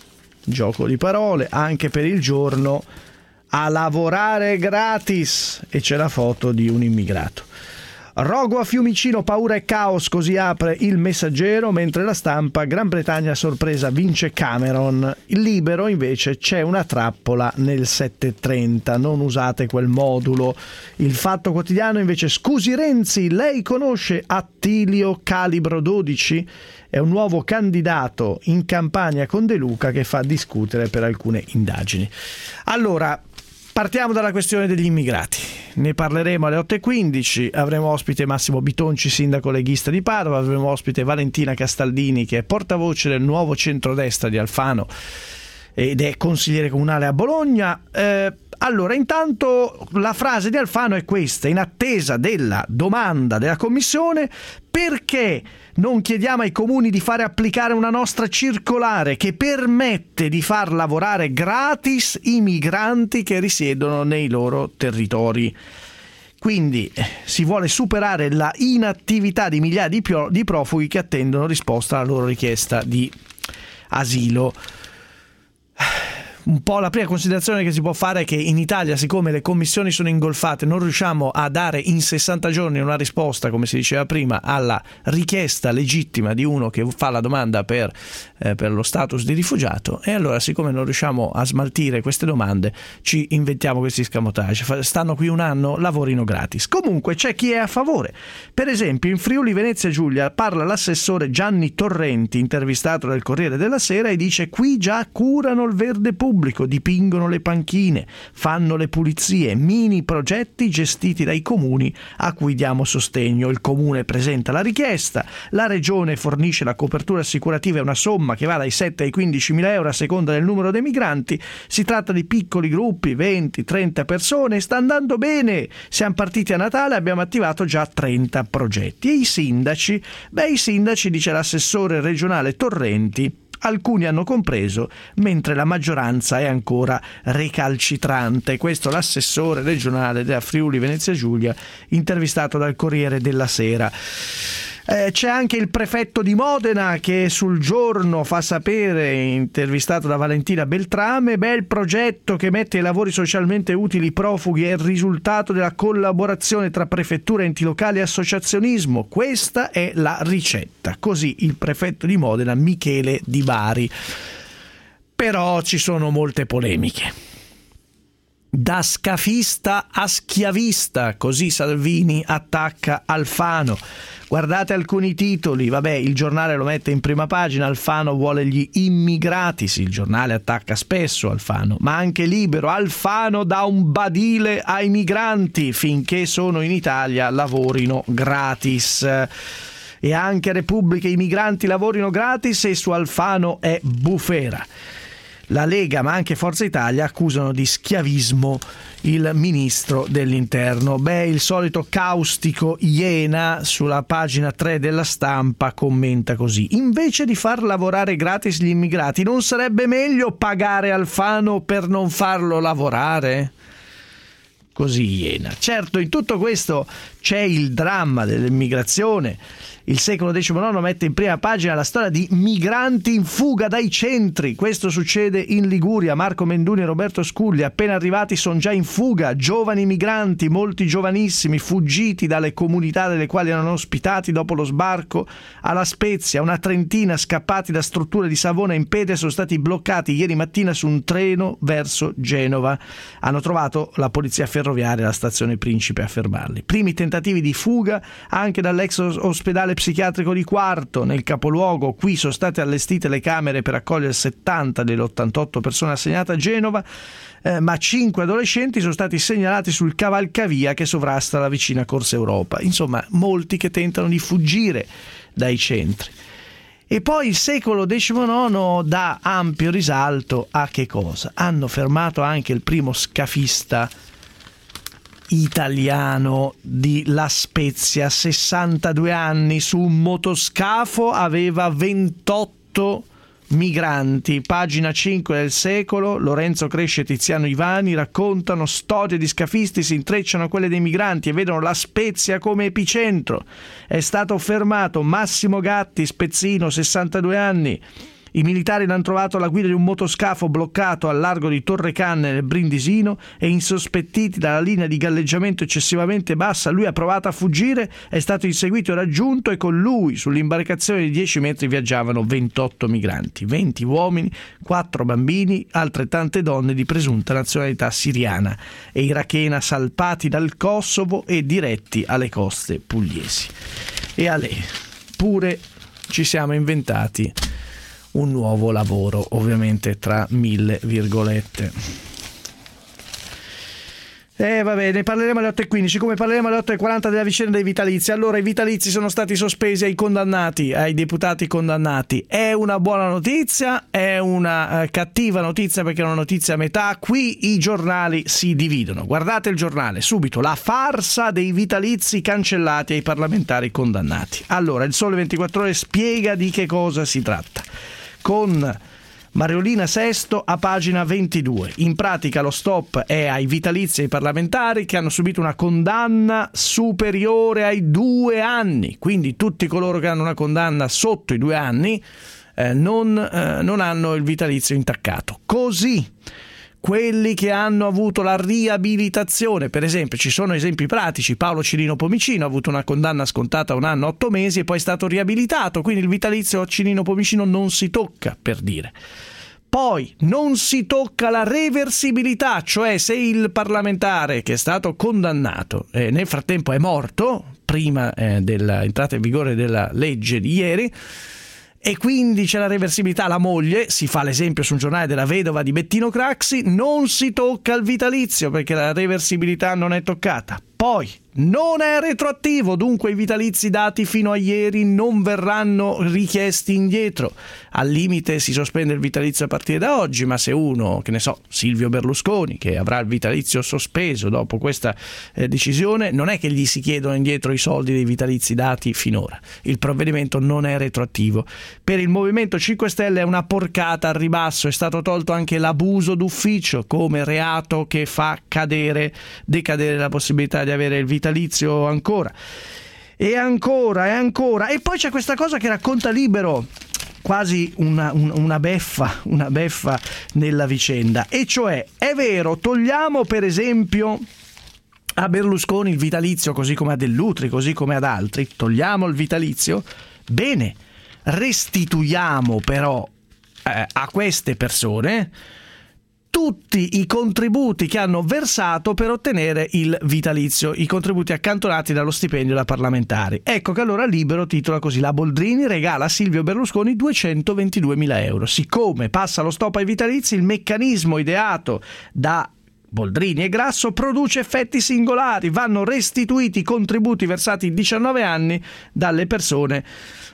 S5: gioco di parole, anche per il giorno a lavorare gratis, e c'è la foto di un immigrato. Rogo a Fiumicino, paura e caos, così apre Il Messaggero, mentre La Stampa, Gran Bretagna a sorpresa vince Cameron. Il Libero invece, c'è una trappola nel 730, non usate quel modulo. Il Fatto Quotidiano invece, scusi Renzi, lei conosce Attilio Calibro 12? È un nuovo candidato in campagna con De Luca che fa discutere per alcune indagini. Allora, partiamo dalla questione degli immigrati. Ne parleremo alle 8.15, avremo ospite Massimo Bitonci, sindaco leghista di Padova, avremo ospite Valentina Castaldini, che è portavoce del nuovo centrodestra di Alfano ed è consigliere comunale a Bologna. Allora, intanto la frase di Alfano è questa: in attesa della domanda della Commissione, perché non chiediamo ai comuni di fare applicare una nostra circolare che permette di far lavorare gratis i migranti che risiedono nei loro territori? Quindi si vuole superare la inattività di migliaia di profughi che attendono risposta alla loro richiesta di asilo. Un po' la prima considerazione che si può fare è che in Italia, siccome le commissioni sono ingolfate, non riusciamo a dare in 60 giorni una risposta, come si diceva prima, alla richiesta legittima di uno che fa la domanda per lo status di rifugiato, e allora, siccome non riusciamo a smaltire queste domande, ci inventiamo questi escamotage. Stanno qui un anno, lavorino gratis. Comunque c'è chi è a favore. Per esempio in Friuli Venezia Giulia parla l'assessore Gianni Torrenti, intervistato dal Corriere della Sera, e dice: qui già curano il verde pubblico, dipingono le panchine, fanno le pulizie, mini progetti gestiti dai comuni a cui diamo sostegno. Il comune presenta la richiesta, la regione fornisce la copertura assicurativa e una somma che va dai 7 ai 15.000 euro a seconda del numero dei migranti. Si tratta di piccoli gruppi, 20-30 persone, sta andando bene. Siamo partiti a Natale, abbiamo attivato già 30 progetti. E i sindaci? I sindaci, dice l'assessore regionale Torrenti, alcuni hanno compreso, mentre la maggioranza è ancora recalcitrante. Questo l'assessore regionale della Friuli Venezia Giulia, intervistato dal Corriere della Sera. C'è anche il prefetto di Modena che sul Giorno fa sapere, intervistato da Valentina Beltrame, il progetto che mette ai lavori socialmente utili i profughi è il risultato della collaborazione tra prefettura, enti locali e associazionismo. Questa è la ricetta. Così il prefetto di Modena, Michele Di Bari. Però ci sono molte polemiche. Da scafista a schiavista, così Salvini attacca Alfano. Guardate alcuni titoli, il giornale lo mette in prima pagina: Alfano vuole gli immigrati. Sì, il giornale attacca spesso Alfano, ma anche Libero: Alfano dà un badile ai migranti, finché sono in Italia lavorino gratis. E anche Repubblica: i migranti lavorino gratis e su Alfano è bufera. La Lega, ma anche Forza Italia, accusano di schiavismo il ministro dell'Interno. Il solito caustico Iena sulla pagina 3 della Stampa commenta così: invece di far lavorare gratis gli immigrati, non sarebbe meglio pagare Alfano per non farlo lavorare? Così Iena. Certo, in tutto questo c'è il dramma dell'immigrazione. Il Secolo XIX mette in prima pagina la storia di migranti in fuga dai centri. Questo succede in Liguria. Marco Menduni e Roberto Scuglia, appena arrivati, sono già in fuga. Giovani migranti, molti giovanissimi, fuggiti dalle comunità delle quali erano ospitati dopo lo sbarco a La Spezia. Una trentina scappati da strutture di Savona in Pede sono stati bloccati ieri mattina su un treno verso Genova. Hanno trovato la polizia ferroviaria alla stazione Principe a fermarli. Primi tentativi di fuga anche dall'ex ospedale psichiatrico di Quarto, nel capoluogo. Qui sono state allestite le camere per accogliere 70 delle 88 persone assegnate a Genova, ma 5 adolescenti sono stati segnalati sul cavalcavia che sovrasta la vicina Corsa Europa. Insomma, molti che tentano di fuggire dai centri. E poi il Secolo XIX dà ampio risalto a che cosa? Hanno fermato anche il primo scafista italiano di La Spezia, 62 anni, su un motoscafo aveva 28 migranti. Pagina 5 del Secolo: Lorenzo Cresce e Tiziano Ivani raccontano storie di scafisti, si intrecciano a quelle dei migranti e vedono La Spezia come epicentro. È stato fermato Massimo Gatti, spezzino, 62 anni. I militari l'hanno trovato alla guida di un motoscafo bloccato al largo di Torrecanne nel Brindisino e, insospettiti dalla linea di galleggiamento eccessivamente bassa, lui ha provato a fuggire, è stato inseguito e raggiunto, e con lui sull'imbarcazione di 10 metri viaggiavano 28 migranti, 20 uomini, 4 bambini, altrettante donne di presunta nazionalità siriana e irachena, salpati dal Kosovo e diretti alle coste pugliesi. E a lei pure ci siamo inventati un nuovo lavoro, ovviamente tra 1000 virgolette. Vabbè, ne parleremo alle 8.15, come parleremo alle 8.40 della vicenda dei vitalizi. Allora, i vitalizi sono stati sospesi ai condannati, ai deputati condannati. È una buona notizia, è una cattiva notizia, perché è una notizia a metà. Qui i giornali si dividono. Guardate il giornale, subito, la farsa dei vitalizi cancellati ai parlamentari condannati. Allora, il Sole 24 Ore spiega di che cosa si tratta, con Mariolina Sesto a pagina 22. In pratica lo stop è ai vitalizi ai parlamentari che hanno subito una condanna superiore ai 2 anni, quindi tutti coloro che hanno una condanna sotto i 2 anni non hanno il vitalizio intaccato. Così quelli che hanno avuto la riabilitazione, per esempio, ci sono esempi pratici. Paolo Cirino Pomicino ha avuto una condanna scontata 1 anno 8 mesi e poi è stato riabilitato, quindi il vitalizio a Cirino Pomicino non si tocca, per dire. Poi non si tocca la reversibilità, cioè se il parlamentare che è stato condannato nel frattempo è morto, prima dell'entrata in vigore della legge di ieri, e quindi c'è la reversibilità, la moglie, si fa l'esempio su un giornale della vedova di Bettino Craxi, non si tocca il vitalizio perché la reversibilità non è toccata. Poi non è retroattivo, dunque i vitalizi dati fino a ieri non verranno richiesti indietro. Al limite si sospende il vitalizio a partire da oggi, ma se uno, che ne so, Silvio Berlusconi, che avrà il vitalizio sospeso dopo questa decisione, non è che gli si chiedono indietro i soldi dei vitalizi dati finora. Il provvedimento non è retroattivo. Per il Movimento 5 Stelle è una porcata al ribasso, è stato tolto anche l'abuso d'ufficio come reato che fa decadere la possibilità di avere il vitalizio ancora. E poi c'è questa cosa che racconta Libero, quasi una beffa nella vicenda, e cioè, è vero, togliamo per esempio a Berlusconi il vitalizio, così come a Dell'Utri, così come ad altri, togliamo il vitalizio, bene, restituiamo però a queste persone tutti i contributi che hanno versato per ottenere il vitalizio, i contributi accantonati dallo stipendio da parlamentari. Ecco che allora Libero titola così: la Boldrini regala a Silvio Berlusconi 222.000 euro. Siccome passa lo stop ai vitalizi, il meccanismo ideato da Boldrini e Grasso produce effetti singolari, vanno restituiti i contributi versati in 19 anni dalle persone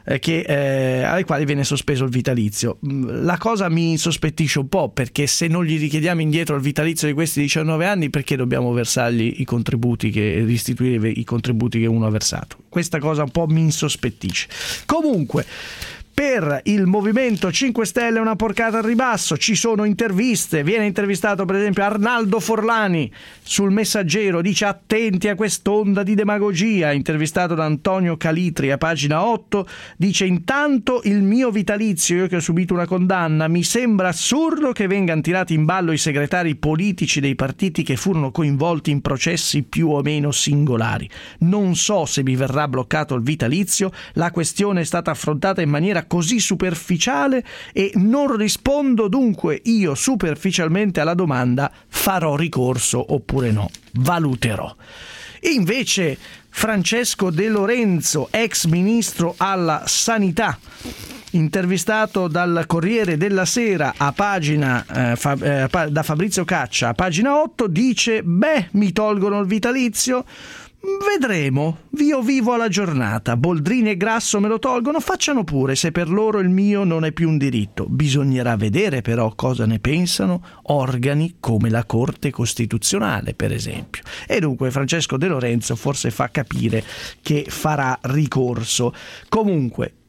S5: alle quali viene sospeso il vitalizio. La cosa mi insospettisce un po', perché se non gli richiediamo indietro il vitalizio di questi 19 anni, perché dobbiamo versargli i contributi, restituire i contributi che uno ha versato? Questa cosa un po' mi insospettisce. Comunque, per il Movimento 5 Stelle è una porcata al ribasso, ci sono interviste, viene intervistato per esempio Arnaldo Forlani sul Messaggero, dice attenti a quest'onda di demagogia, intervistato da Antonio Calitri a pagina 8, dice intanto il mio vitalizio, io che ho subito una condanna, mi sembra assurdo che vengano tirati in ballo i segretari politici dei partiti che furono coinvolti in processi più o meno singolari. Non so se mi verrà bloccato il vitalizio, la questione è stata affrontata in maniera così superficiale e non rispondo dunque io superficialmente alla domanda farò ricorso oppure no, valuterò. Invece Francesco De Lorenzo, ex ministro alla sanità, intervistato dal Corriere della Sera a pagina da Fabrizio Caccia a pagina 8, dice mi tolgono il vitalizio? Vedremo, io vivo alla giornata, Boldrini e Grasso me lo tolgono, facciano pure, se per loro il mio non è più un diritto. Bisognerà vedere però cosa ne pensano organi come la Corte Costituzionale, per esempio. E dunque Francesco De Lorenzo forse fa capire che farà ricorso. Comunque,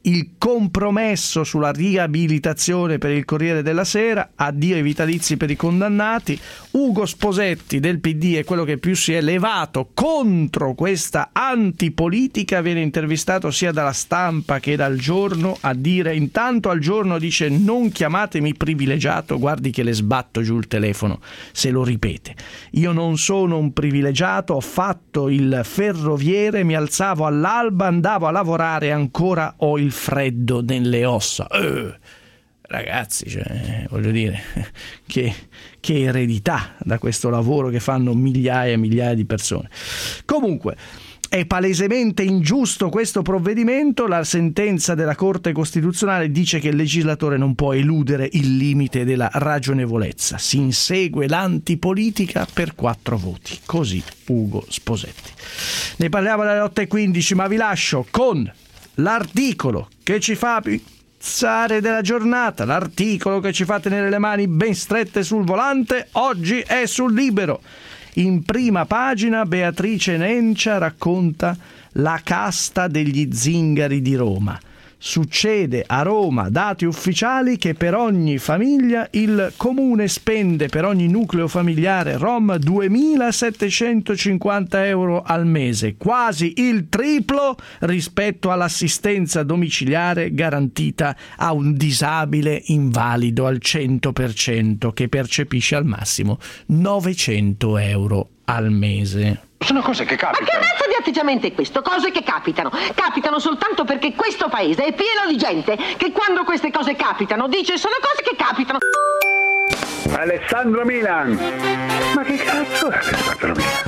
S5: il compromesso sulla riabilitazione per il Corriere della Sera, addio ai vitalizi per i condannati. Ugo Sposetti del PD è quello che più si è levato contro questa antipolitica, viene intervistato sia dalla Stampa che dal Giorno a dire, intanto al Giorno dice: non chiamatemi privilegiato, guardi che le sbatto giù il telefono se lo ripete, io non sono un privilegiato, ho fatto il ferroviere, mi alzavo all'alba, andavo a lavorare e ancora ho il freddo nelle ossa. Ragazzi, cioè, voglio dire, che eredità da questo lavoro che fanno migliaia e migliaia di persone. Comunque, è palesemente ingiusto questo provvedimento. La sentenza della Corte Costituzionale dice che il legislatore non può eludere il limite della ragionevolezza. Si insegue l'antipolitica per 4 voti. Così Ugo Sposetti. Ne parliamo alle 8:15, ma vi lascio con l'articolo che ci fa pensare della giornata, l'articolo che ci fa tenere le mani ben strette sul volante. Oggi è sul Libero. In prima pagina Beatrice Nencia racconta la casta degli zingari di Roma. Succede a Roma, dati ufficiali, che per ogni famiglia il comune spende per ogni nucleo familiare rom 2.750 euro al mese, quasi il triplo rispetto all'assistenza domiciliare garantita a un disabile invalido al 100% che percepisce al massimo 900 euro al mese.
S20: Sono cose che capitano.
S21: Ma che razza di atteggiamento è questo? Cose che capitano. Capitano soltanto perché questo paese è pieno di gente che quando queste cose capitano dice sono cose che capitano.
S20: Alessandro Milan. Ma che cazzo è Alessandro Milan?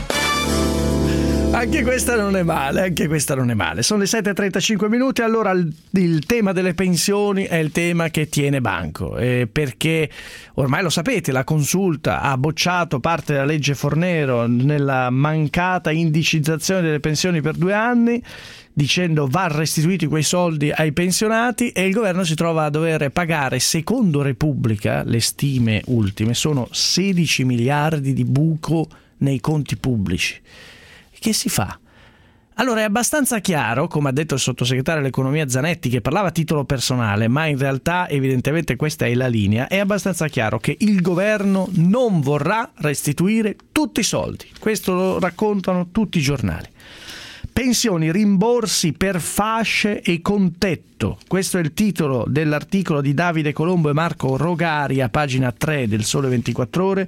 S5: Anche questa non è male, Sono le 7:35 minuti. Allora il tema delle pensioni è il tema che tiene banco, perché ormai lo sapete, la Consulta ha bocciato parte della legge Fornero nella mancata indicizzazione delle pensioni per 2 anni, dicendo va restituiti quei soldi ai pensionati, e il governo si trova a dover pagare, secondo Repubblica, le stime ultime sono 16 miliardi di buco nei conti pubblici. Che si fa? Allora è abbastanza chiaro, come ha detto il sottosegretario all'economia Zanetti, che parlava a titolo personale, ma in realtà evidentemente questa è la linea, è abbastanza chiaro che il governo non vorrà restituire tutti i soldi. Questo lo raccontano tutti i giornali. Pensioni, rimborsi per fasce e con tetto. Questo è il titolo dell'articolo di Davide Colombo e Marco Rogari a pagina 3 del Sole 24 Ore.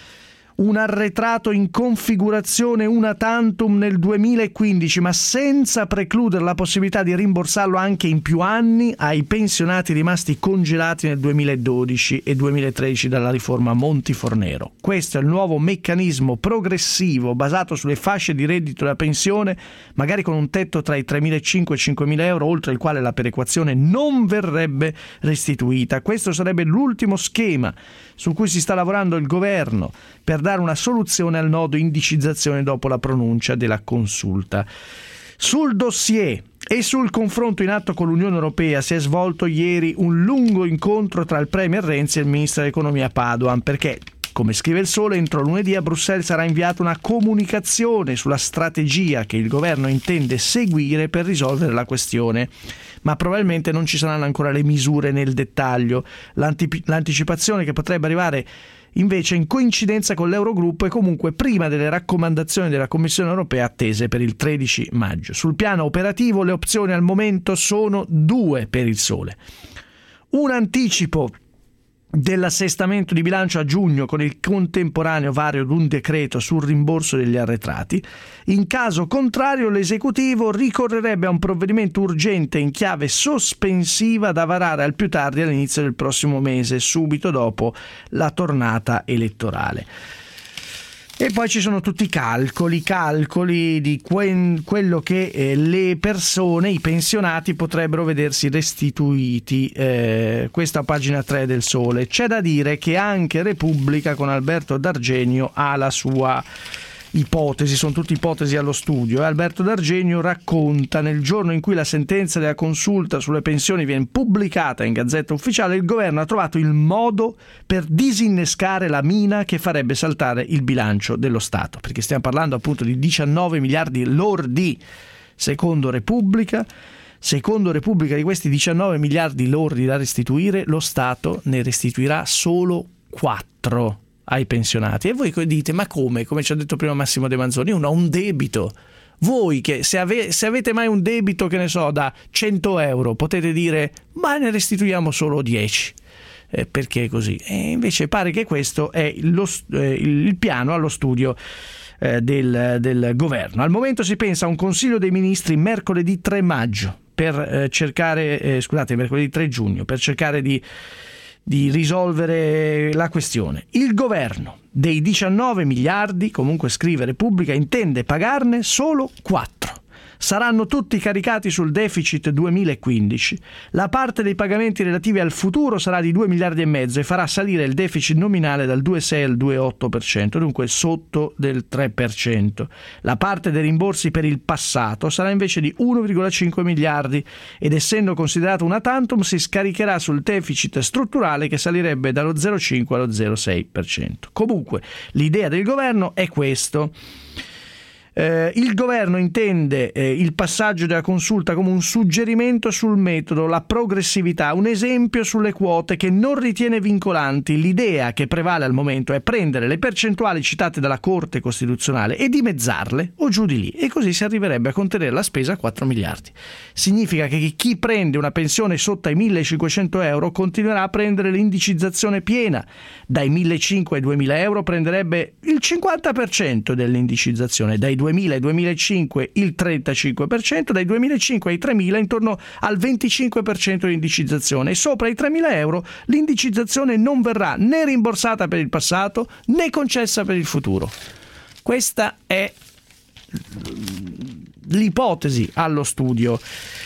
S5: Un arretrato in configurazione una tantum nel 2015, ma senza precludere la possibilità di rimborsarlo anche in più anni ai pensionati rimasti congelati nel 2012 e 2013 dalla riforma Monti-Fornero. Questo è il nuovo meccanismo progressivo basato sulle fasce di reddito da pensione, magari con un tetto tra i 3.500 e 5.000 euro, oltre il quale la perequazione non verrebbe restituita. Questo sarebbe l'ultimo schema su cui si sta lavorando il governo per dare una soluzione al nodo indicizzazione dopo la pronuncia della Consulta. Sul dossier e sul confronto in atto con l'Unione Europea si è svolto ieri un lungo incontro tra il Premier Renzi e il Ministro dell'Economia Padoan, perché, come scrive il Sole, entro lunedì a Bruxelles sarà inviata una comunicazione sulla strategia che il governo intende seguire per risolvere la questione. Ma probabilmente non ci saranno ancora le misure nel dettaglio. L'anticipazione che potrebbe arrivare invece in coincidenza con l'Eurogruppo e comunque prima delle raccomandazioni della Commissione europea attese per il 13 maggio. Sul piano operativo le opzioni al momento sono 2 per il Sole. Un anticipo dell'assestamento di bilancio a giugno con il contemporaneo vario di un decreto sul rimborso degli arretrati. In caso contrario l'esecutivo ricorrerebbe a un provvedimento urgente in chiave sospensiva da varare al più tardi all'inizio del prossimo mese, subito dopo la tornata elettorale. E poi ci sono tutti i calcoli di quello che le persone, i pensionati, potrebbero vedersi restituiti. Questa pagina 3 del Sole. C'è da dire che anche Repubblica con Alberto D'Argenio ha la sua ipotesi, sono tutte ipotesi allo studio. Alberto D'Argenio racconta: nel giorno in cui la sentenza della Consulta sulle pensioni viene pubblicata in Gazzetta Ufficiale, il governo ha trovato il modo per disinnescare la mina che farebbe saltare il bilancio dello Stato, perché stiamo parlando appunto di 19 miliardi lordi secondo Repubblica. Secondo Repubblica, di questi 19 miliardi lordi da restituire, lo Stato ne restituirà solo 4 ai pensionati. E voi dite, ma come ci ha detto prima Massimo De Manzoni, uno ha un debito. Voi che se avete mai un debito, che ne so, da 100 euro, potete dire, ma ne restituiamo solo 10. Perché è così? E invece pare che questo è il piano allo studio del governo. Al momento si pensa a un Consiglio dei Ministri mercoledì 3 maggio per mercoledì 3 giugno per cercare di risolvere la questione. Il governo dei 19 miliardi, comunque scrive Repubblica, intende pagarne solo 4. Saranno tutti caricati sul deficit 2015. La parte dei pagamenti relativi al futuro sarà di 2 miliardi e mezzo e farà salire il deficit nominale dal 2,6 al 2,8%, dunque sotto del 3%. La parte dei rimborsi per il passato sarà invece di 1,5 miliardi ed essendo considerato una tantum si scaricherà sul deficit strutturale che salirebbe dallo 0,5 allo 0,6%. Comunque l'idea del governo è questo. Il governo intende il passaggio della consulta come un suggerimento sul metodo, la progressività, un esempio sulle quote che non ritiene vincolanti. L'idea che prevale al momento è prendere le percentuali citate dalla Corte Costituzionale e dimezzarle o giù di lì, e così si arriverebbe a contenere la spesa a 4 miliardi. Significa che chi prende una pensione sotto ai 1.500 euro continuerà a prendere l'indicizzazione piena. Dai 1.500 ai 2.000 euro prenderebbe il 50% dell'indicizzazione, dai 2.000 ai 2.500 il 35%, dai 2.500 ai 3.000 intorno al 25% di indicizzazione, e sopra i 3.000 euro l'indicizzazione non verrà né rimborsata per il passato né concessa per il futuro. Questa è l'ipotesi allo studio.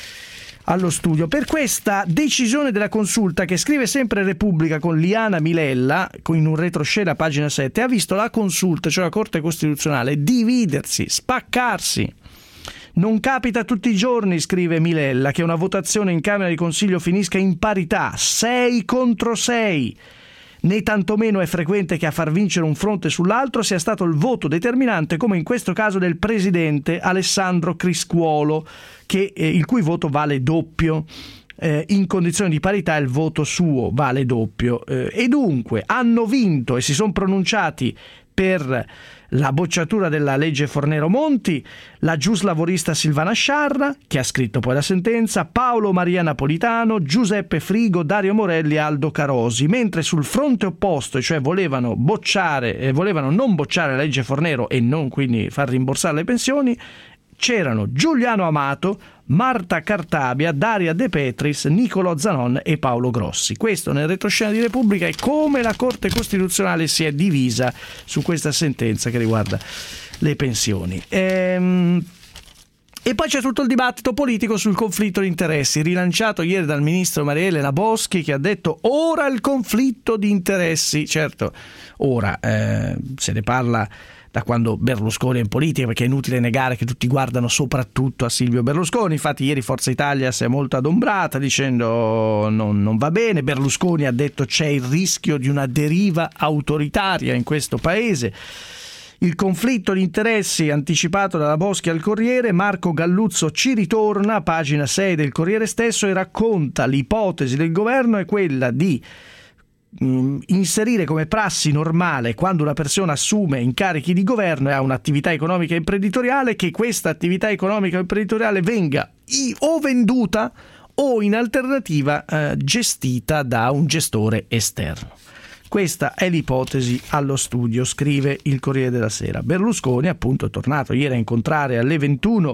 S5: Per questa decisione della consulta, che scrive sempre Repubblica con Liana Milella in un retroscena pagina 7, ha visto la consulta, cioè la Corte Costituzionale, dividersi, spaccarsi. Non capita tutti i giorni, scrive Milella, che una votazione in Camera di Consiglio finisca in parità, 6 contro 6. Né tantomeno è frequente che a far vincere un fronte sull'altro sia stato il voto determinante, come in questo caso del presidente Alessandro Criscuolo, il cui voto vale doppio. In condizioni di parità il voto suo vale doppio. E dunque hanno vinto e si sono pronunciati per la bocciatura della legge Fornero-Monti la giuslavorista Silvana Sciarra, che ha scritto poi la sentenza, Paolo Maria Napolitano, Giuseppe Frigo, Dario Morelli e Aldo Carosi, mentre sul fronte opposto, cioè volevano non bocciare la legge Fornero e non quindi far rimborsare le pensioni, c'erano Giuliano Amato, Marta Cartabia, Daria De Petris, Nicolò Zanon e Paolo Grossi. Questo nel retroscena di Repubblica è come la Corte Costituzionale si è divisa su questa sentenza che riguarda le pensioni. E poi c'è tutto il dibattito politico sul conflitto di interessi, rilanciato ieri dal ministro Maria Elena Boschi, che ha detto ora il conflitto di interessi. Certo, ora se ne parla da quando Berlusconi è in politica, perché è inutile negare che tutti guardano soprattutto a Silvio Berlusconi. Infatti ieri Forza Italia si è molto adombrata dicendo non va bene. Berlusconi ha detto c'è il rischio di una deriva autoritaria in questo paese. Il conflitto di interessi anticipato dalla Boschi al Corriere, Marco Galluzzo ci ritorna, pagina 6 del Corriere stesso, e racconta l'ipotesi del governo è quella di inserire come prassi normale, quando una persona assume incarichi di governo e ha un'attività economica e imprenditoriale, che questa attività economica e imprenditoriale venga o venduta o in alternativa gestita da un gestore esterno. Questa è l'ipotesi allo studio, scrive il Corriere della Sera. Berlusconi appunto è tornato ieri a incontrare alle 21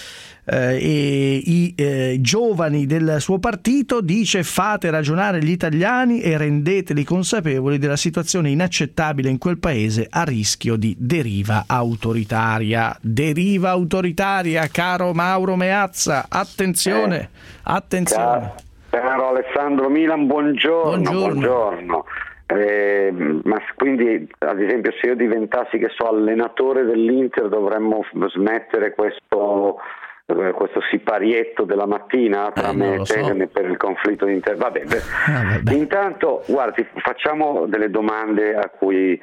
S5: i giovani del suo partito, dice fate ragionare gli italiani e rendeteli consapevoli della situazione inaccettabile in quel paese a rischio di deriva autoritaria. Deriva autoritaria, caro Mauro Meazza, attenzione.
S2: Caro Alessandro Milan, buongiorno. Ma quindi ad esempio se io diventassi allenatore dell'Inter dovremmo smettere questo siparietto della mattina tra me e te per il conflitto di interessi. Vabbè. Intanto guardi, facciamo delle domande alle quali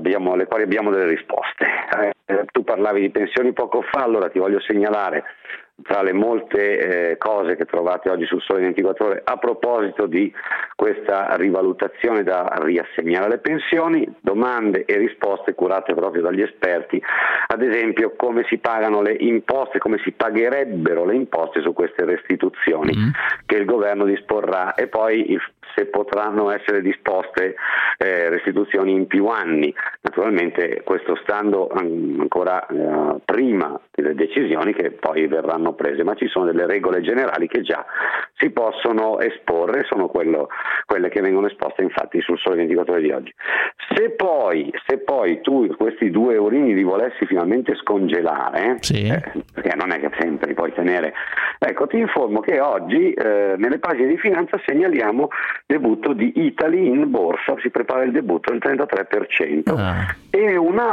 S2: abbiamo delle risposte. Tu parlavi di pensioni poco fa, allora ti voglio segnalare tra le molte cose che trovate oggi sul Sole 24 Ore a proposito di questa rivalutazione da riassegnare alle pensioni, domande e risposte curate proprio dagli esperti, ad esempio come si pagano le imposte, come si pagherebbero le imposte su queste restituzioni che il governo disporrà, e poi se potranno essere disposte restituzioni in più anni, naturalmente questo stando ancora prima delle decisioni che poi verranno prese, ma ci sono delle regole generali che già si possono esporre, sono quelle che vengono esposte infatti sul Sole 24 Ore di oggi. Se poi tu questi 2 eurini li volessi finalmente scongelare, perché non è che sempre li puoi tenere, ecco, ti informo che oggi nelle pagine di finanza segnaliamo debutto di Italy in borsa, si prepara il debutto del 33%, e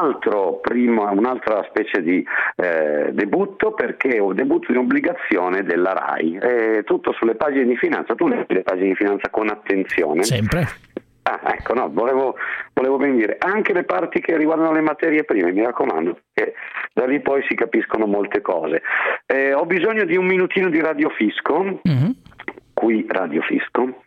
S2: un'altra specie di debutto, perché è un debutto di obbligazione della RAI, tutto sulle pagine di finanza. Tu leggi le pagine di finanza con attenzione? Sempre. Ecco, no, volevo ben dire, anche le parti che riguardano le materie prime, mi raccomando, perché da lì poi si capiscono molte cose. Ho bisogno di un minutino di radiofisco. Qui radiofisco,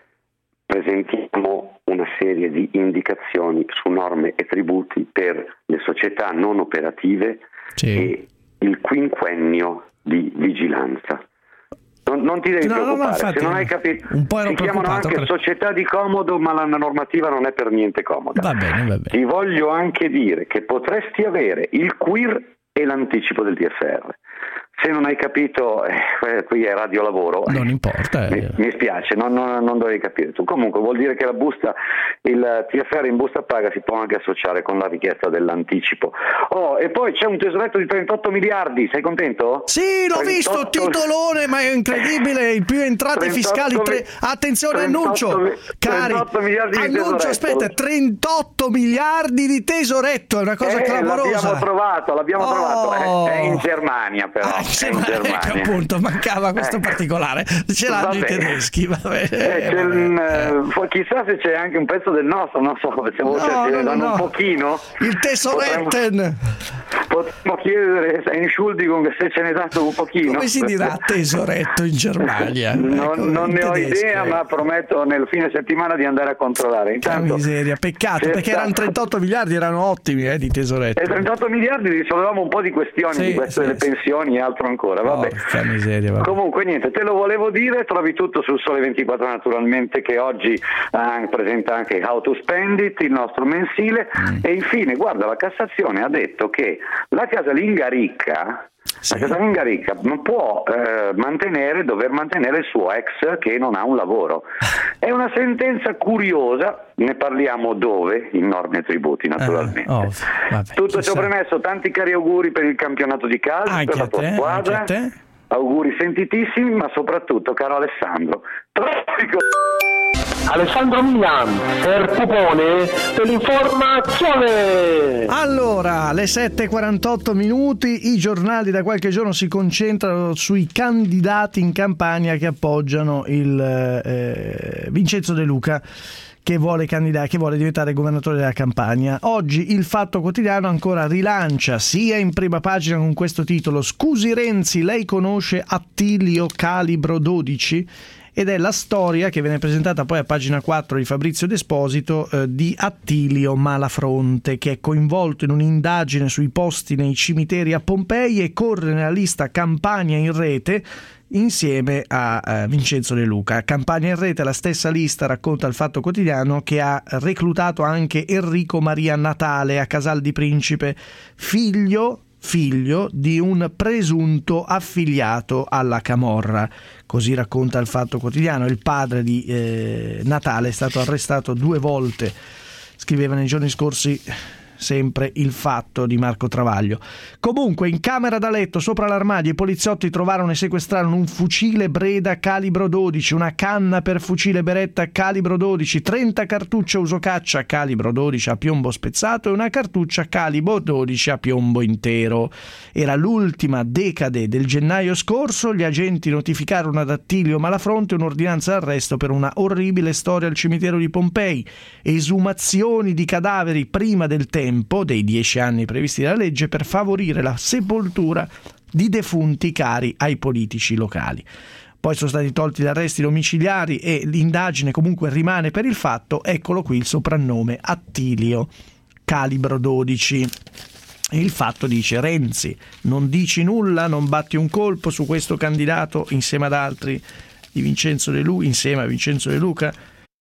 S2: presentiamo una serie di indicazioni su norme e tributi per le società non operative e il quinquennio di vigilanza. Non ti devi preoccupare, infatti, se non hai capito, si chiamano anche società di comodo, ma la normativa non è per niente comoda. Va bene. Ti voglio anche dire che potresti avere il QIR e l'anticipo del TFR. Se non hai capito, qui è radiolavoro. Non importa. Mi spiace, non dovevi capire tu. Comunque vuol dire che la busta, il TFR in busta paga si può anche associare con la richiesta dell'anticipo. E poi c'è un tesoretto di 38 miliardi, sei contento? Sì, l'ho visto, titolone, ma è incredibile, il più entrate fiscali. Attenzione, annuncio, cari, annuncio, aspetta, 38 miliardi di tesoretto, è una cosa clamorosa. L'abbiamo trovato, è in Germania però. In Germania. Appunto, mancava questo particolare, ce l'hanno i tedeschi, chissà se c'è anche un pezzo del nostro, non so, se ce ne danno un pochino, il tesoretten, potremmo chiedere a Entschuldigung se ce n'è dato un pochino. Come si dirà tesoretto in Germania? Non ne ho idea, ma prometto nel fine settimana di andare a controllare. Intanto, miseria, peccato, perché erano 38 miliardi, erano ottimi di tesoretto. 38 miliardi risolvevamo un po' di questioni di queste delle pensioni e altro ancora, vabbè. Miseria, comunque niente, te lo volevo dire, trovi tutto sul Sole 24 naturalmente, che oggi presenta anche How to Spend It, il nostro mensile, e infine guarda, la Cassazione ha detto che la casalinga ricca non può dover mantenere il suo ex che non ha un lavoro. È una sentenza curiosa, ne parliamo dove? In norme e tributi naturalmente. Tutto ciò premesso, tanti cari auguri per il campionato di calcio, per la tua squadra, auguri sentitissimi, ma soprattutto, caro Alessandro, traffico!
S3: Alessandro Milan per Pupone per l'informazione.
S5: Allora, alle 7:48 minuti, i giornali da qualche giorno si concentrano sui candidati in Campania che appoggiano il Vincenzo De Luca, che vuole diventare governatore della Campania. Oggi il Fatto Quotidiano ancora rilancia, sia in prima pagina con questo titolo: scusi Renzi, lei conosce Attilio calibro 12? Ed è la storia che viene presentata poi a pagina 4 di Fabrizio D'Esposito di Attilio Malafronte, che è coinvolto in un'indagine sui posti nei cimiteri a Pompei e corre nella lista Campania in rete insieme a Vincenzo De Luca. Campania in rete, la stessa lista, racconta il Fatto Quotidiano, che ha reclutato anche Enrico Maria Natale a Casal di Principe, figlio di un presunto affiliato alla camorra. Così racconta il Fatto Quotidiano. Il padre di Natale è stato arrestato 2 volte, scriveva nei giorni scorsi sempre il Fatto di Marco Travaglio. Comunque, in camera da letto sopra l'armadio i poliziotti trovarono e sequestrarono un fucile Breda calibro 12, una canna per fucile Beretta calibro 12, 30 cartucce usocaccia calibro 12 a piombo spezzato e una cartuccia calibro 12 a piombo intero. Era l'ultima decade del gennaio scorso. Gli agenti notificarono ad Attilio Malafronte un'ordinanza d'arresto per una orribile storia al cimitero di Pompei, esumazioni di cadaveri prima del tempo dei 10 anni previsti dalla legge per favorire la sepoltura di defunti cari ai politici locali. Poi sono stati tolti gli arresti domiciliari e l'indagine comunque rimane per il fatto. Eccolo qui il soprannome Attilio calibro 12. E il fatto dice: Renzi, non dici nulla, non batti un colpo su questo candidato insieme ad altri di Vincenzo De Luca, insieme a Vincenzo De Luca.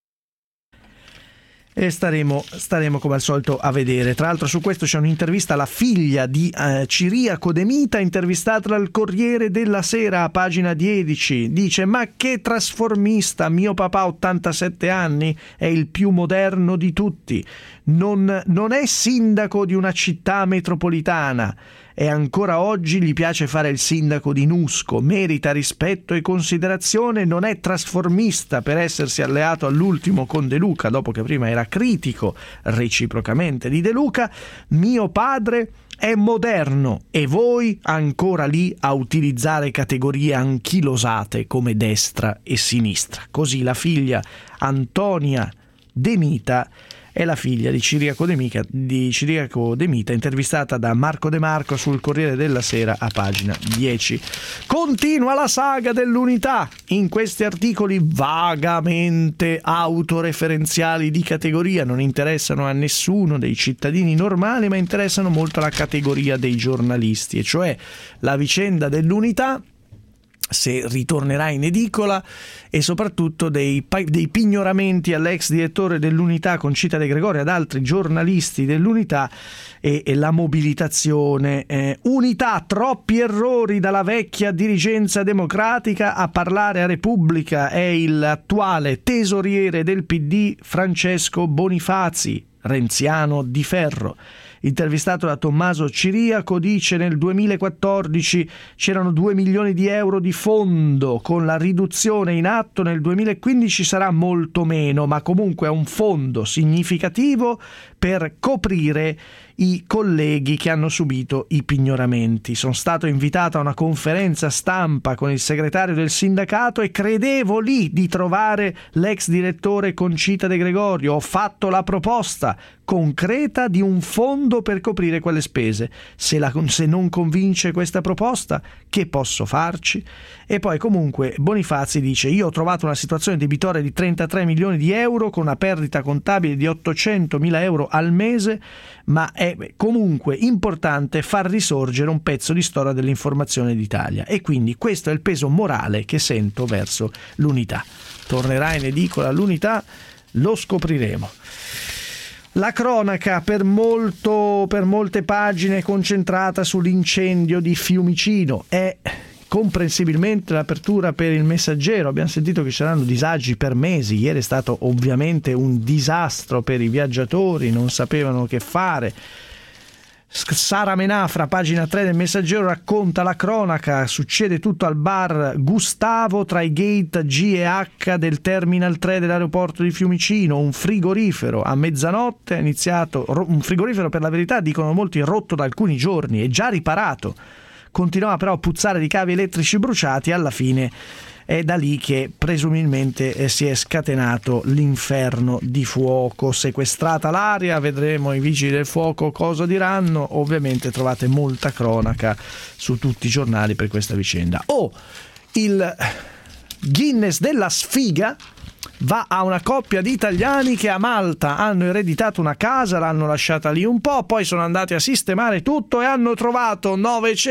S5: E staremo come al solito a vedere. Tra l'altro su questo c'è un'intervista alla figlia di Ciriaco De Mita, intervistata dal Corriere della Sera a pagina 10. Dice: ma che trasformista, mio papà 87 anni è il più moderno di tutti, non è sindaco di una città metropolitana e ancora oggi gli piace fare il sindaco di Nusco, merita rispetto e considerazione, non è trasformista per essersi alleato all'ultimo con De Luca, dopo che prima era critico reciprocamente di De Luca. Mio padre è moderno e voi ancora lì a utilizzare categorie anchilosate come destra e sinistra. Così la figlia Antonia De Mita è la figlia di Ciriaco De Mita, intervistata da Marco De Marco sul Corriere della Sera a pagina 10. Continua la saga dell'unità in questi articoli vagamente autoreferenziali di categoria, non interessano a nessuno dei cittadini normali, ma interessano molto la categoria dei giornalisti, e cioè la vicenda dell'unità, se ritornerà in edicola, e soprattutto dei pignoramenti all'ex direttore dell'Unità Concita De Gregorio, ad altri giornalisti dell'Unità, e la mobilitazione. Unità, troppi errori dalla vecchia dirigenza democratica. A parlare a Repubblica è l'attuale tesoriere del PD Francesco Bonifazi, renziano di ferro. Intervistato da Tommaso Ciriaco, dice: nel 2014 c'erano 2 milioni di euro di fondo, con la riduzione in atto nel 2015 sarà molto meno, ma comunque è un fondo significativo per coprire i colleghi che hanno subito i pignoramenti. Sono stato invitato a una conferenza stampa con il segretario del sindacato e credevo lì di trovare l'ex direttore Concita De Gregorio. Ho fatto la proposta concreta di un fondo per coprire quelle spese. Se non convince questa proposta, che posso farci? E poi comunque Bonifazi dice: io ho trovato una situazione debitoria di 33 milioni di euro con una perdita contabile di 800.000 euro al mese, ma è comunque importante far risorgere un pezzo di storia dell'informazione d'Italia, e quindi questo è il peso morale che sento verso l'Unità. Tornerà in edicola l'Unità, lo scopriremo. La cronaca per molte pagine concentrata sull'incendio di Fiumicino. È comprensibilmente l'apertura per il Messaggero. Abbiamo sentito che ci saranno disagi per mesi. Ieri è stato ovviamente un disastro per i viaggiatori, non sapevano che fare. Sara Menafra, pagina 3 del Messaggero, racconta la cronaca. Succede tutto al bar Gustavo tra i gate G e H del Terminal 3 dell'aeroporto di Fiumicino. Un frigorifero a mezzanotte è iniziato, un frigorifero per la verità dicono molti rotto da alcuni giorni e già riparato. Continuava però a puzzare di cavi elettrici bruciati. Alla fine è da lì che presumibilmente si è scatenato l'inferno di fuoco. Sequestrata l'area, vedremo i vigili del fuoco cosa diranno. Ovviamente trovate molta cronaca su tutti i giornali per questa vicenda. Il Guinness della sfiga va a una coppia di italiani che a Malta hanno ereditato una casa, l'hanno lasciata lì un po', poi sono andati a sistemare tutto e hanno trovato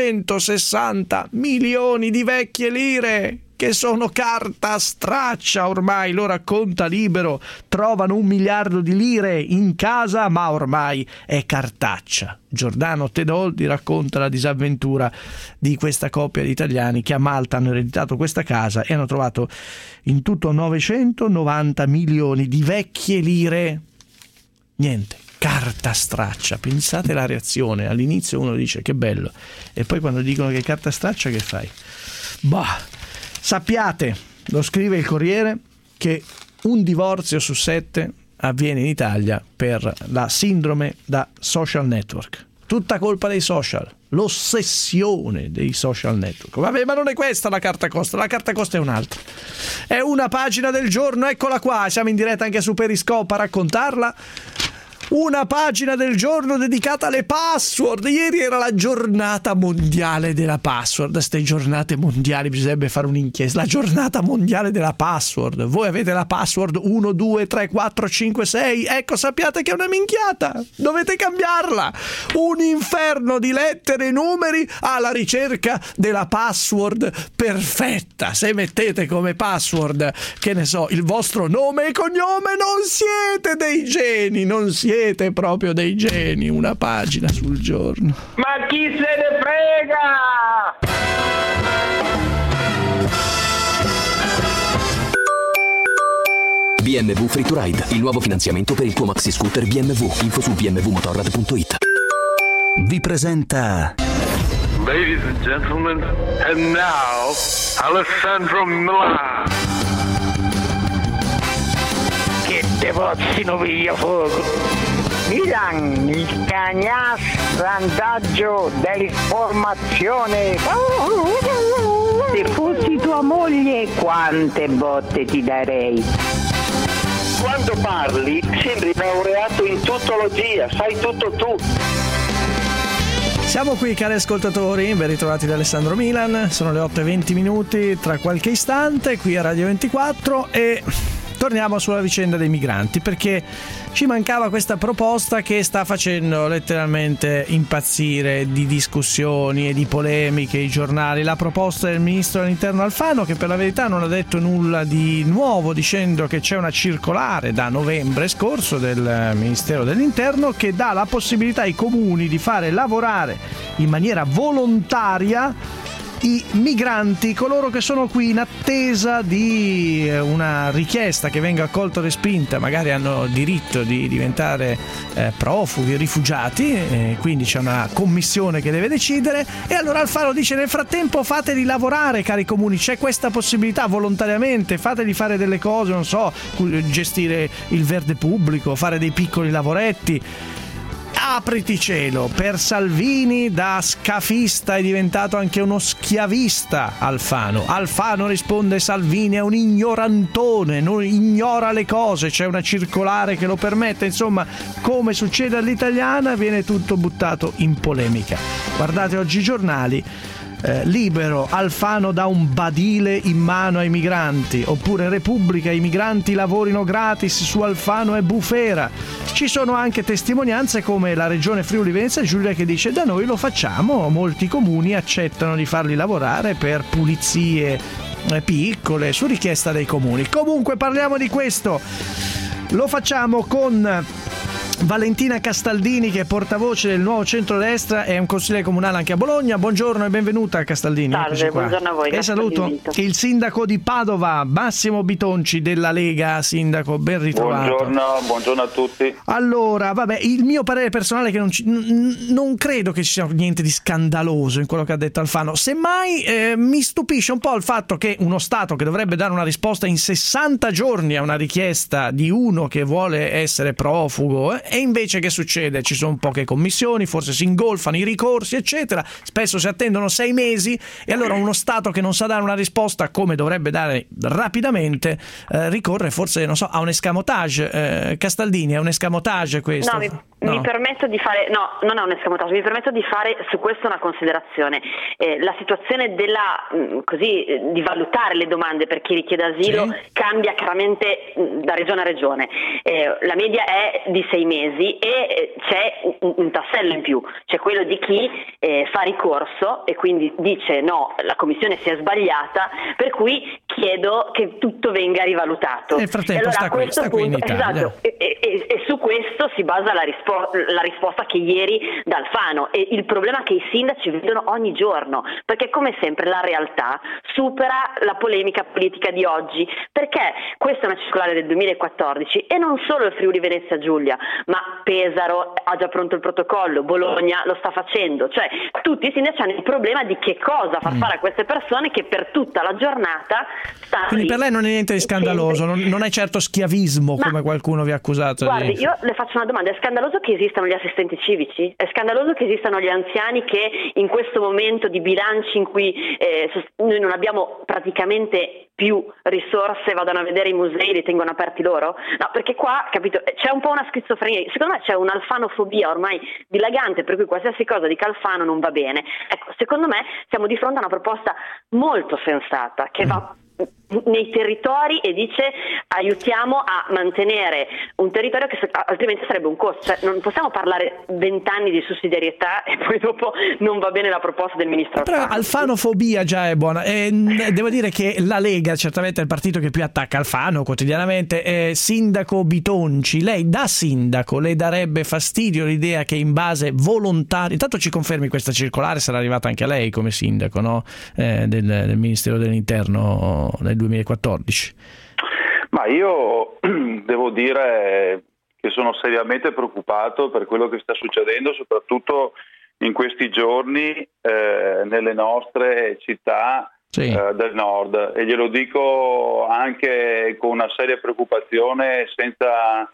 S5: 960 milioni di vecchie lire, che sono carta straccia ormai. Lo racconta Libero, trovano 1 miliardo di lire in casa, ma ormai è cartaccia. Giordano Tedoldi racconta la disavventura di questa coppia di italiani che a Malta hanno ereditato questa casa e hanno trovato in tutto 990 milioni di vecchie lire. Niente, carta straccia. Pensate la reazione. All'inizio uno dice che bello, e poi quando dicono che è carta straccia, che fai? Sappiate, lo scrive il Corriere, che 1 divorzio su 7 avviene in Italia per la sindrome da social network. Tutta colpa dei social, l'ossessione dei social network. Vabbè, ma non è questa la carta costa è un'altra. È una pagina del giorno, eccola qua, siamo in diretta anche su Periscope a raccontarla. una pagina del giorno dedicata alle password. Ieri era la giornata mondiale della password. Ste giornate mondiali bisognerebbe fare un'inchiesta. La giornata mondiale della password. Voi avete la password 1, 2, 3, 4, 5, 6. Ecco, sappiate che è una minchiata. Dovete cambiarla. Un inferno di lettere e numeri alla ricerca della password perfetta. Se mettete come password, che ne so, il vostro nome e cognome, non siete dei geni, non siete proprio dei geni. Una pagina sul giorno.
S3: Ma chi se ne frega?
S10: BMW Free to Ride, il nuovo finanziamento per il tuo maxi scooter BMW. Info su bmwmotorrad.it. Vi presenta
S3: Ladies and gentlemen, and now Alessandro Milan.
S9: Che te possino via fuoco.
S4: Milan, il vantaggio dell'informazione. Se fossi tua moglie, quante botte ti darei.
S3: Quando parli sembri laureato in tuttologia, sai tutto tu.
S5: Siamo qui, cari ascoltatori, ben ritrovati da Alessandro Milan. Sono le 8:20, tra qualche istante qui a Radio 24, e torniamo sulla vicenda dei migranti, perché ci mancava questa proposta che sta facendo letteralmente impazzire di discussioni e di polemiche i giornali. La proposta del ministro dell'interno Alfano, che per la verità non ha detto nulla di nuovo, dicendo che c'è una circolare da novembre scorso del Ministero dell'Interno che dà la possibilità ai comuni di fare lavorare in maniera volontaria i migranti, coloro che sono qui in attesa di una richiesta che venga accolta o respinta, magari hanno diritto di diventare profughi, rifugiati, quindi c'è una commissione che deve decidere. E allora Alfano dice: nel frattempo fateli lavorare, cari comuni, c'è questa possibilità volontariamente, fateli fare delle cose, non so, gestire il verde pubblico, fare dei piccoli lavoretti. Apriti cielo, per Salvini da scafista è diventato anche uno schiavista Alfano. Alfano risponde: Salvini è un ignorantone, non ignora le cose, c'è una circolare che lo permette. Insomma, come succede all'italiana, viene tutto buttato in polemica. Guardate oggi i giornali. Libero, Alfano dà un badile in mano ai migranti, oppure Repubblica, i migranti lavorino gratis, su Alfano è bufera. Ci sono anche testimonianze come la regione Friuli Venezia Giulia che dice: da noi lo facciamo, molti comuni accettano di farli lavorare per pulizie piccole su richiesta dei comuni. Comunque parliamo di questo, lo facciamo con Valentina Castaldini, che è portavoce del Nuovo Centrodestra, è un consigliere comunale anche a Bologna. Buongiorno e benvenuta Castaldini.
S22: Salve, buongiorno a voi.
S5: E saluto il sindaco di Padova, Massimo Bitonci della Lega. Sindaco, ben ritrovato.
S22: Buongiorno a tutti.
S5: Allora, vabbè, il mio parere personale è che non credo che ci sia niente di scandaloso in quello che ha detto Alfano. Semmai mi stupisce un po' il fatto che uno Stato che dovrebbe dare una risposta in 60 giorni a una richiesta di uno che vuole essere profugo, e invece che succede? Ci sono poche commissioni, forse si ingolfano i ricorsi, eccetera, spesso si attendono 6 mesi, e allora uno Stato che non sa dare una risposta come dovrebbe dare rapidamente ricorre forse, non so, a un escamotage. Castaldini, è un escamotage questo?
S22: Mi permetto di fare, no, non è un escamotage, mi permetto di fare su questo una considerazione. La situazione di valutare le domande per chi richiede asilo cambia chiaramente da regione a regione. La media è di 6 mesi e c'è un tassello in più, c'è quello di chi fa ricorso e quindi dice: no, la commissione si è sbagliata, per cui chiedo che tutto venga rivalutato.
S5: Nel frattempo sta qui in Italia.
S22: Esatto, e su questo si basa la risposta che ieri da Alfano. E il problema è che i sindaci vedono ogni giorno, perché come sempre la realtà supera la polemica politica di oggi, perché questa è una circolare del 2014 e non solo il Friuli Venezia Giulia, ma Pesaro ha già pronto il protocollo, Bologna lo sta facendo, cioè tutti i sindaci hanno il problema di che cosa far fare a queste persone che per tutta la giornata stanno.
S5: Quindi per lei non è niente di scandaloso, non è certo schiavismo come qualcuno vi ha accusato.
S22: Guardi, io le faccio una domanda: è scandaloso che esistano gli assistenti civici? È scandaloso che esistano gli anziani che in questo momento di bilanci in cui noi non abbiamo praticamente più risorse vadano a vedere i musei, li tengono aperti loro? No, perché qua, capito, c'è un po' una schizofrenia, secondo me c'è un'alfanofobia ormai dilagante, per cui qualsiasi cosa dica Alfano non va bene. Ecco, secondo me siamo di fronte a una proposta molto sensata che va nei territori e dice aiutiamo a mantenere un territorio che altrimenti sarebbe un costo, cioè non possiamo parlare 20 anni di sussidiarietà e poi dopo non va bene la proposta del ministro
S5: Alfano. Però alfanofobia già è buona, devo dire che la Lega certamente è il partito che più attacca Alfano quotidianamente. Sindaco Bitonci, lei da sindaco le darebbe fastidio l'idea che in base volontaria, intanto ci confermi questa circolare sarà arrivata anche a lei come sindaco, no? Del Ministero dell'Interno nel 2014?
S7: Ma io devo dire che sono seriamente preoccupato per quello che sta succedendo, soprattutto in questi giorni nelle nostre città del nord, e glielo dico anche con una seria preoccupazione, senza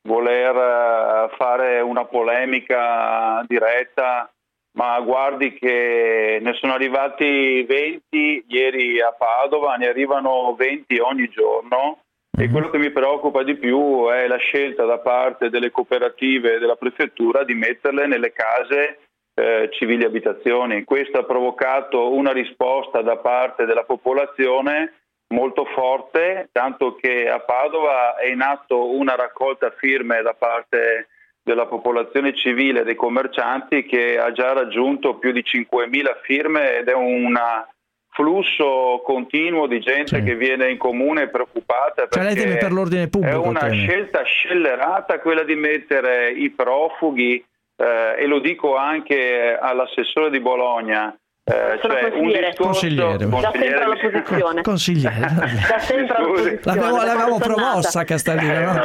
S7: voler fare una polemica diretta. Ma guardi che ne sono arrivati 20 ieri a Padova, ne arrivano 20 ogni giorno, e quello che mi preoccupa di più è la scelta da parte delle cooperative e della prefettura di metterle nelle case civili abitazioni. Questo ha provocato una risposta da parte della popolazione molto forte, tanto che a Padova è in atto una raccolta firme da parte della popolazione civile e dei commercianti che ha già raggiunto più di 5.000 firme, ed è un flusso continuo di gente che viene in comune preoccupata, perché
S5: lei teme per l'ordine pubblico,
S7: è una scelta scellerata quella di mettere i profughi, e lo dico anche all'assessore di Bologna, cioè un discorso
S22: consigliere all'opposizione.
S5: Consigliere.
S22: Da sempre all'opposizione.
S5: L'avevamo promossa Castaldi,
S22: va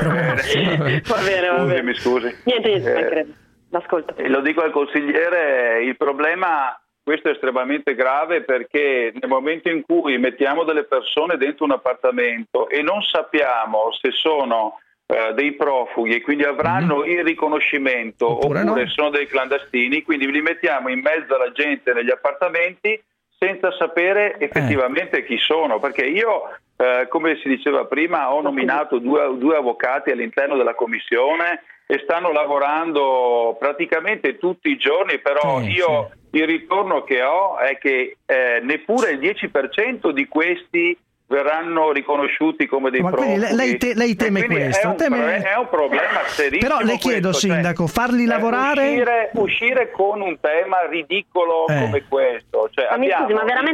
S22: bene.
S7: Mi scusi.
S22: Niente, l'ascolto.
S7: Lo dico al consigliere, il problema, questo è estremamente grave, perché nel momento in cui mettiamo delle persone dentro un appartamento e non sappiamo se sono dei profughi e quindi avranno il riconoscimento oppure sono dei clandestini, quindi li mettiamo in mezzo alla gente negli appartamenti senza sapere effettivamente chi sono, perché io come si diceva prima ho nominato due avvocati all'interno della commissione e stanno lavorando praticamente tutti i giorni, però il ritorno che ho è che neppure il 10% di questi verranno riconosciuti come dei profughi.
S5: Lei teme questo?
S7: È un problema serissimo.
S5: Però le chiedo, sindaco, farli lavorare...
S7: Uscire con un tema ridicolo come questo. Cioè, abbiamo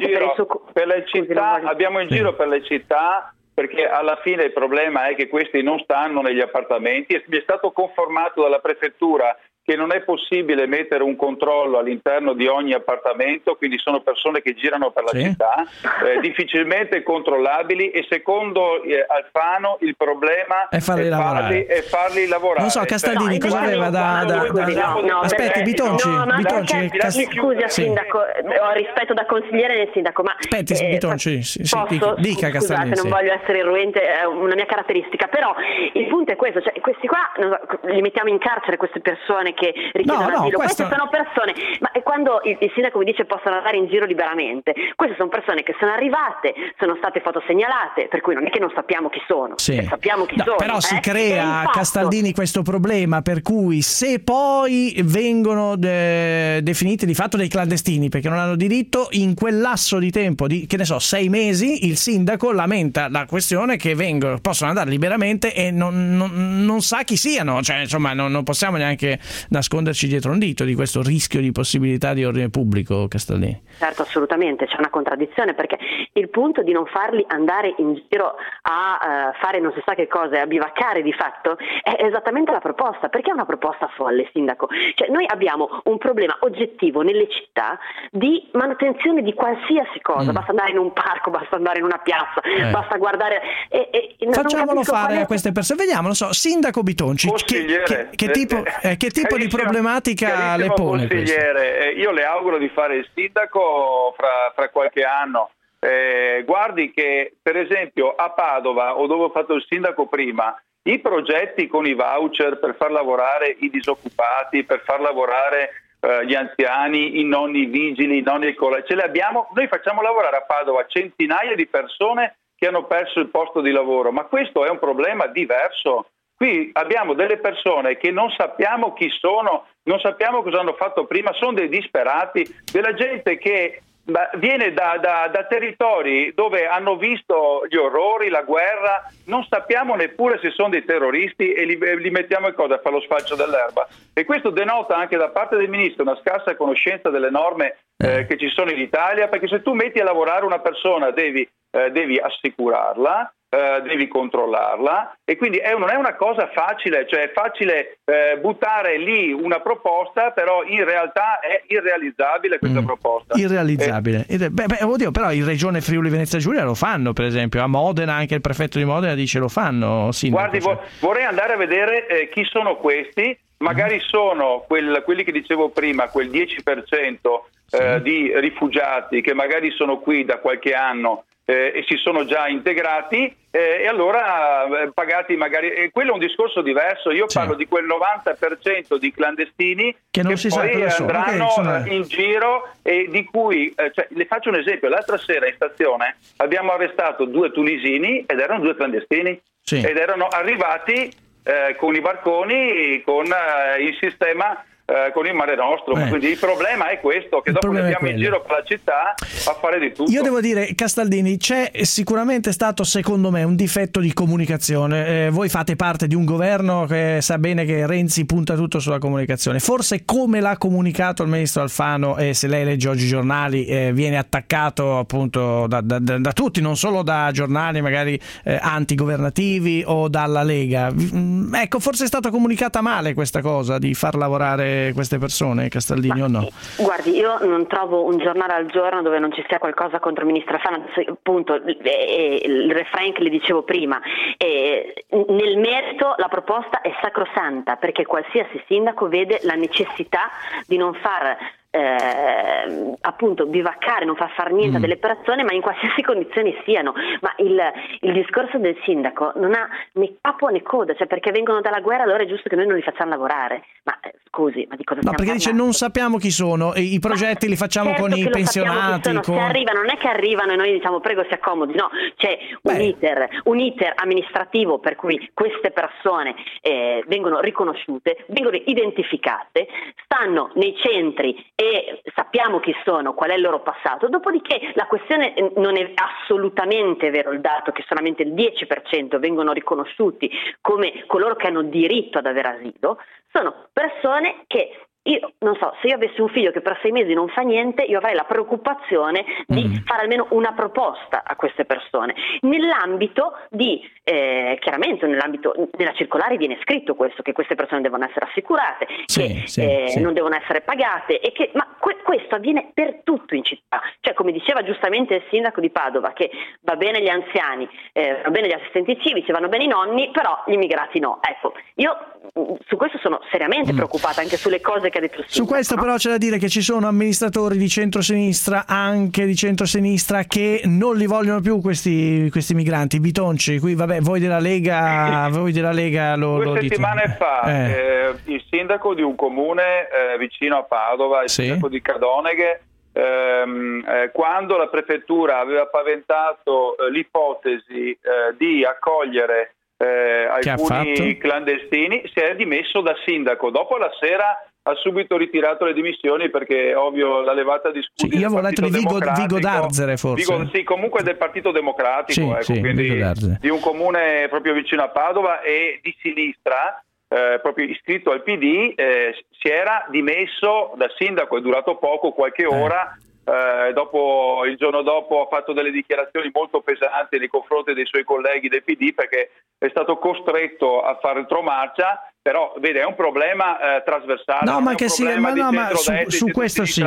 S7: in giro per le città, perché alla fine il problema è che questi non stanno negli appartamenti, e mi è stato confermato dalla prefettura che non è possibile mettere un controllo all'interno di ogni appartamento, quindi sono persone che girano per la città, difficilmente controllabili, e secondo Alfano il problema è farli lavorare.
S5: Non so, Castaldini cosa aveva da... Aspetti, Bitonci.
S22: Scusi, sindaco, ho rispetto da consigliere del sindaco, ma...
S5: Aspetti, Bitonci, dica Castaldini.
S22: Scusate, non voglio essere irruente, è una mia caratteristica, però il punto è questo, cioè questi qua li mettiamo in carcere, queste persone che richiedono asilo. Queste sono persone, ma quando il sindaco mi dice possono andare in giro liberamente, queste sono persone che sono arrivate, sono state fotosegnalate, per cui non è che non sappiamo chi sono, sappiamo chi sono.
S5: Però si crea, Castaldini, questo problema per cui se poi vengono definiti di fatto dei clandestini perché non hanno diritto, in quel lasso di tempo di, che ne so, 6 mesi, il sindaco lamenta la questione che possono andare liberamente e non sa chi siano, cioè insomma non possiamo neanche nasconderci dietro un dito di questo rischio di possibilità di ordine pubblico, Castaldini.
S22: Certo, assolutamente, c'è una contraddizione, perché il punto di non farli andare in giro a fare non si sa che cosa e a bivaccare di fatto è esattamente la proposta, perché è una proposta folle, sindaco. Cioè noi abbiamo un problema oggettivo nelle città di manutenzione di qualsiasi cosa, basta andare in un parco, basta andare in una piazza, basta guardare
S5: facciamolo fare a queste persone, vediamo, non so, sindaco Bitonci, che tipo di problematica le pone?
S7: Consigliere, io le auguro di fare il sindaco fra qualche anno. Guardi che per esempio a Padova, o dove ho fatto il sindaco prima, i progetti con i voucher per far lavorare i disoccupati, per far lavorare gli anziani, i nonni vigili, i nonni ce li abbiamo. Noi facciamo lavorare a Padova centinaia di persone che hanno perso il posto di lavoro, ma questo è un problema diverso. Qui abbiamo delle persone che non sappiamo chi sono, non sappiamo cosa hanno fatto prima, sono dei disperati, della gente che viene da territori dove hanno visto gli orrori, la guerra, non sappiamo neppure se sono dei terroristi e li mettiamo in cosa a fare lo sfalcio dell'erba. E questo denota anche da parte del ministro una scarsa conoscenza delle norme che ci sono in Italia, perché se tu metti a lavorare una persona devi assicurarla, devi controllarla, e quindi non è una cosa facile, cioè è facile buttare lì una proposta, però in realtà è irrealizzabile questa proposta.
S5: Irrealizzabile. Oddio, però in Regione Friuli Venezia Giulia lo fanno, per esempio a Modena, anche il prefetto di Modena dice lo fanno.
S7: Guardi, vorrei andare a vedere chi sono questi, magari sono quelli che dicevo prima, quel 10% di rifugiati che magari sono qui da qualche anno e si sono già integrati, e allora pagati magari, e quello è un discorso diverso. Io parlo di quel 90% di clandestini che poi andranno in giro e di cui le faccio un esempio. L'altra sera in stazione abbiamo arrestato 2 tunisini ed erano 2 clandestini ed erano arrivati con i barconi, con il sistema, con il Mare Nostrum. Quindi il problema è questo, che dopo ne andiamo in giro per la città a fare di tutto.
S5: Io devo dire, Castaldini, c'è sicuramente stato, secondo me, un difetto di comunicazione. Voi fate parte di un governo che sa bene che Renzi punta tutto sulla comunicazione. Forse come l'ha comunicato il ministro Alfano, e se lei legge oggi i giornali viene attaccato appunto da tutti, non solo da giornali magari antigovernativi o dalla Lega. Ecco, forse è stata comunicata male questa cosa di far lavorare queste persone, Castaldini, o no?
S22: Guardi, io non trovo un giornale al giorno dove non ci sia qualcosa contro il ministro Alfano. Appunto, il refrain che le dicevo prima, nel merito la proposta è sacrosanta, perché qualsiasi sindaco vede la necessità di non far appunto bivaccare, non far fare niente a delle persone, ma in qualsiasi condizioni siano. Ma il discorso del sindaco non ha né capo né coda, cioè perché vengono dalla guerra allora è giusto che noi non li facciamo lavorare. Ma scusi, ma di cosa stiamo
S5: perché
S22: parlando?
S5: Dice non sappiamo chi sono, e i progetti li facciamo con i pensionati.
S22: Se arrivano, non è che arrivano e noi diciamo prego si accomodi, no, c'è un iter amministrativo per cui queste persone vengono riconosciute, vengono identificate, stanno nei centri e sappiamo chi sono, qual è il loro passato. Dopodiché la questione non è assolutamente vero il dato che solamente il 10% vengono riconosciuti come coloro che hanno diritto ad avere asilo. Sono persone che, io non so, se io avessi un figlio che per 6 mesi non fa niente, io avrei la preoccupazione di fare almeno una proposta a queste persone. Nell'ambito di, chiaramente nella circolare viene scritto questo, che queste persone devono essere assicurate, non devono essere pagate, ma questo avviene per tutto in città. Cioè, come diceva giustamente il sindaco di Padova, che va bene gli anziani, va bene gli assistenti civici, vanno bene i nonni, però gli immigrati no. Ecco, io su questo sono seriamente preoccupata, anche sulle cose che ha detto il sindaco.
S5: Su questo però c'è da dire che ci sono amministratori di centrosinistra, anche di centrosinistra, che non li vogliono più questi migranti, Bitonci. Qui vabbè, voi della Lega lo
S7: 2 settimane
S5: dite.
S7: fa il sindaco di un comune vicino a Padova, il sindaco di Cadoneghe, quando la prefettura aveva paventato l'ipotesi di accogliere alcuni clandestini, si è dimesso da sindaco. Dopo la sera ha subito ritirato le dimissioni perché ovvio la levata di scudi.
S5: Io avevo letto di Vigo D'Arzere, forse.
S7: Sì, comunque del Partito Democratico, quindi di un comune proprio vicino a Padova e di sinistra, proprio iscritto al PD, si era dimesso da sindaco, è durato poco, qualche ora. Il giorno dopo ha fatto delle dichiarazioni molto pesanti nei confronti dei suoi colleghi del PD perché è stato costretto a fare retromarcia. Però vede, è un problema trasversale.
S5: No, ma che sì, ma su questo sì.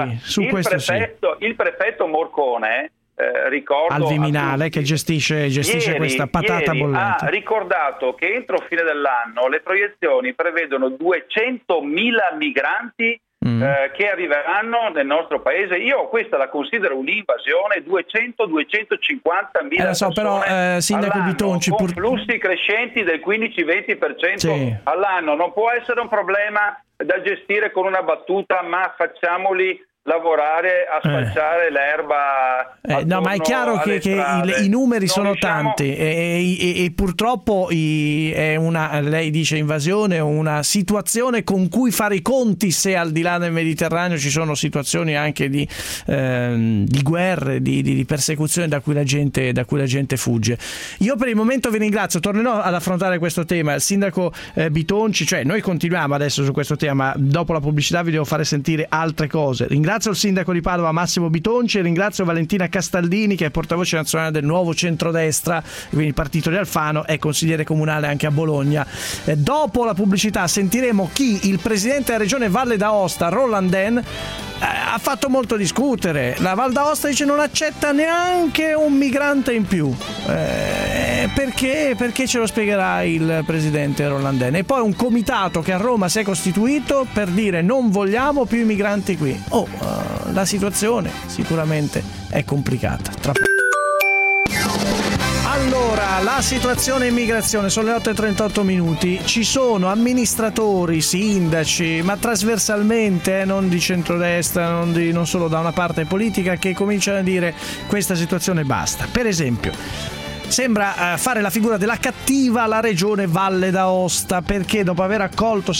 S7: Il prefetto Morcone, ricordo
S5: al Viminale, che gestisce questa patata bollente,
S7: ha ricordato che entro fine dell'anno le proiezioni prevedono 200.000 migranti che arriveranno nel nostro paese. Io questa la considero un'invasione, 200-250 mila persone
S5: però, Sindaco
S7: all'anno,
S5: Bitonci,
S7: con flussi crescenti del 15-20% all'anno. Non può essere un problema da gestire con una battuta, ma facciamoli lavorare a spalciare l'erba.
S5: No, ma è chiaro che i numeri sono tanti e purtroppo è una, lei dice invasione, una situazione con cui fare i conti, se al di là del Mediterraneo ci sono situazioni anche di guerre, di persecuzione da cui la gente fugge. Io per il momento vi ringrazio, tornerò ad affrontare questo tema. Il sindaco Bitonci, cioè noi continuiamo adesso su questo tema, dopo la pubblicità vi devo fare sentire altre cose. Ringrazio il sindaco di Padova Massimo Bitonci e ringrazio Valentina Castaldini, che è portavoce nazionale del Nuovo Centrodestra, quindi il partito di Alfano, è consigliere comunale anche a Bologna. Dopo la pubblicità sentiremo chi il presidente della regione Valle d'Aosta, Roland Den, ha fatto molto discutere. La Val d'Aosta dice non accetta neanche un migrante in più. Perché ce lo spiegherà il presidente Roland Den. E poi un comitato che a Roma si è costituito per dire non vogliamo più i migranti qui. La situazione sicuramente è complicata. Allora, la situazione immigrazione, sono le 8:38 minuti, ci sono amministratori, sindaci, ma trasversalmente, non di centrodestra, non solo da una parte politica, che cominciano a dire questa situazione basta. Per esempio, sembra fare la figura della cattiva la regione Valle d'Aosta, perché dopo aver accolto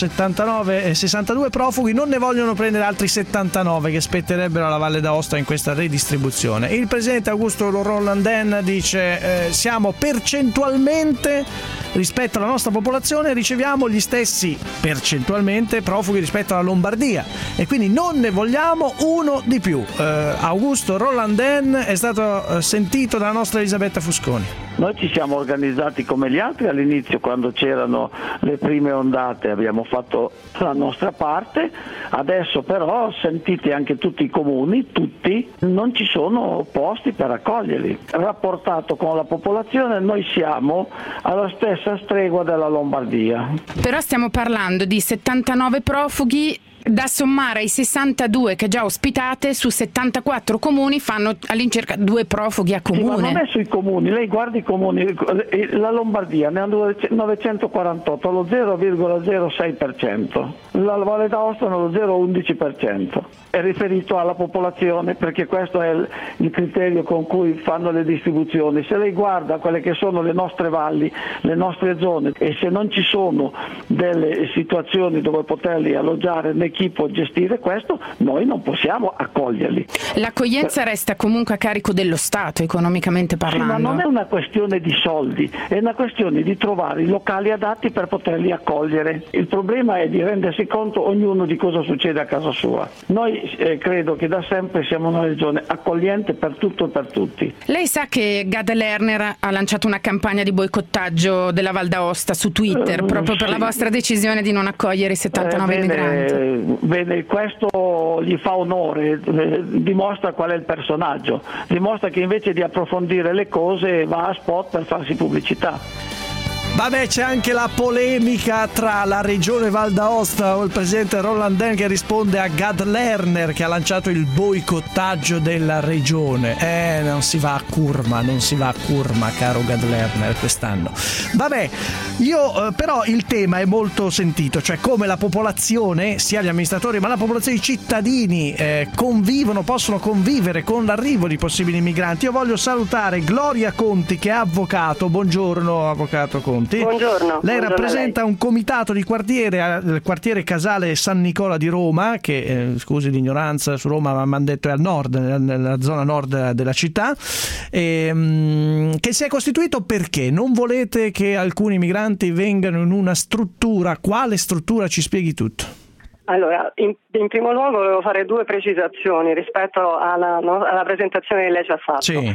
S5: 62 profughi non ne vogliono prendere altri 79 che spetterebbero alla Valle d'Aosta in questa redistribuzione. Il presidente Augusto Roland Den dice siamo percentualmente, rispetto alla nostra popolazione, riceviamo gli stessi percentualmente profughi rispetto alla Lombardia e quindi non ne vogliamo uno di più. Augusto Roland Den è stato sentito dalla nostra Elisabetta Fusconi.
S9: Noi ci siamo organizzati come gli altri all'inizio, quando c'erano le prime ondate abbiamo fatto la nostra parte, adesso però sentite anche tutti i comuni, non ci sono posti per accoglierli. Rapportato con la popolazione noi siamo alla stessa stregua della Lombardia.
S8: Però stiamo parlando di 79 profughi da sommare ai 62 che già ospitate. Su 74 comuni fanno all'incirca 2 profughi a comune.
S9: Sì, ma non è sui comuni, lei guardi i comuni, la Lombardia ne ha 948, lo 0,06%, la Valle d'Aosta lo 0,11%. È riferito alla popolazione, perché questo è il criterio con cui fanno le distribuzioni. Se lei guarda quelle che sono le nostre valli, le nostre zone, e se non ci sono delle situazioni dove poterli alloggiare né chi può gestire questo, noi non possiamo accoglierli.
S8: L'accoglienza resta comunque a carico dello Stato, economicamente parlando.
S9: Sì, ma non è una questione di soldi, è una questione di trovare i locali adatti per poterli accogliere. Il problema è di rendersi conto ognuno di cosa succede a casa sua. Noi credo che da sempre siamo una regione accogliente per tutto e per tutti.
S8: Lei sa che Gad Lerner ha lanciato una campagna di boicottaggio della Val d'Aosta su Twitter proprio per la vostra decisione di non accogliere i 79 migranti?
S9: Bene, questo gli fa onore, dimostra qual è il personaggio, dimostra che invece di approfondire le cose va a spot per farsi pubblicità.
S5: Vabbè, c'è anche la polemica tra la regione Val d'Aosta o il presidente Roland Den che risponde a Gad Lerner che ha lanciato il boicottaggio della regione. Non si va a curma, caro Gad Lerner, quest'anno. Vabbè, però il tema è molto sentito, cioè come la popolazione, sia gli amministratori ma la popolazione, i cittadini possono convivere con l'arrivo di possibili migranti. Io voglio salutare Gloria Conti, che è avvocato. Buongiorno, avvocato Conti.
S11: Buongiorno.
S5: Lei rappresenta un comitato di quartiere del quartiere Casale San Nicola di Roma, che scusi l'ignoranza su Roma, ma mi hanno detto è al nord, nella zona nord della città, che si è costituito perché non volete che alcuni migranti vengano in una struttura. Quale struttura? Ci spieghi tutto.
S11: Allora, in primo luogo volevo fare 2 precisazioni rispetto alla presentazione che lei ci ha fatto.
S5: Sì.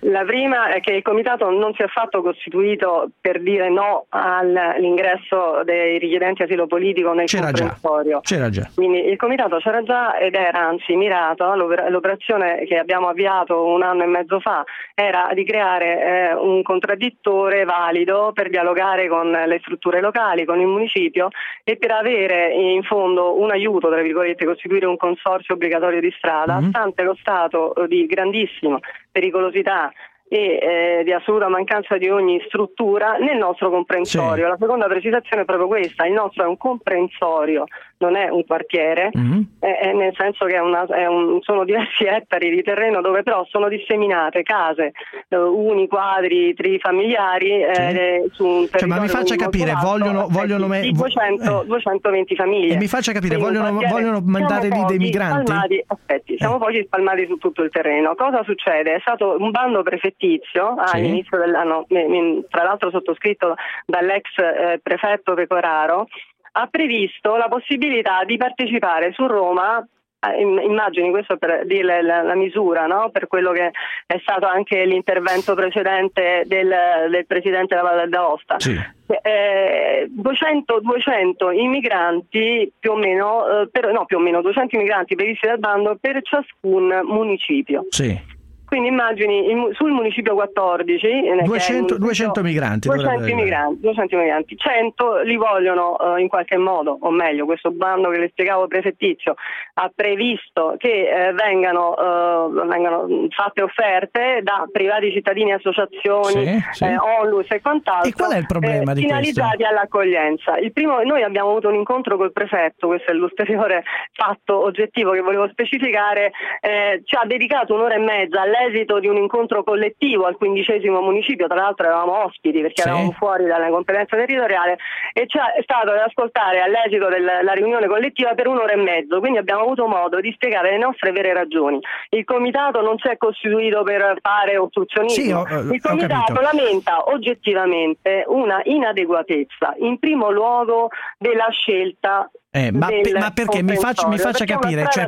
S11: La prima è che il comitato non si è affatto costituito per dire no all'ingresso dei richiedenti asilo politico nel comprensorio.
S5: C'era già.
S11: Quindi il comitato c'era già ed era anzi mirato. L'operazione che abbiamo avviato 1 anno e mezzo fa era di creare un contraddittore valido per dialogare con le strutture locali, con il municipio e per avere in fondo un aiuto, tra virgolette, costituire un consorzio obbligatorio di strada, stante lo stato di grandissima pericolosità e di assoluta mancanza di ogni struttura nel nostro comprensorio. Sì. La seconda precisazione è proprio questa: il nostro è un comprensorio, non è un quartiere, nel senso che sono diversi ettari di terreno dove però sono disseminate case, uniquadri, trifamiliari, su un territorio.
S5: Ma mi faccia capire, vogliono
S11: 220 famiglie.
S5: E mi faccia capire, vogliono mandare lì dei migranti?
S11: Siamo poi spalmati su tutto il terreno. Cosa succede? È stato un bando prefettizio all'inizio dell'anno, tra l'altro sottoscritto dall'ex prefetto Pecoraro, ha previsto la possibilità di partecipare su Roma. Immagini, questo per dire la misura, no? Per quello che è stato anche l'intervento precedente del presidente della Valle d'Aosta. Sì. 200 immigranti più o meno, 200 immigranti previsti dal bando per ciascun municipio.
S5: Sì.
S11: Quindi immagini sul municipio 14
S5: 200 migranti,
S11: 100 li vogliono in qualche modo, o meglio, questo bando che le spiegavo prefettizio ha previsto che vengano fatte offerte da privati cittadini, associazioni, onlus e quant'altro.
S5: E qual è il problema di
S11: finalizzati
S5: questo?
S11: All'accoglienza. Noi abbiamo avuto un incontro col prefetto, questo è l'ulteriore fatto oggettivo che volevo specificare, ci ha dedicato 1 ora e mezza all'esito di un incontro collettivo al 15° municipio, tra l'altro eravamo ospiti perché eravamo fuori dalla competenza territoriale, e ci è stato ad ascoltare all'esito della riunione collettiva per 1 ora e mezzo, quindi abbiamo avuto modo di spiegare le nostre vere ragioni. Il comitato non si è costituito per fare ostruzionismo, il comitato lamenta oggettivamente una inadeguatezza, in primo luogo della scelta.
S5: Ma perché mi faccia capire, cioè,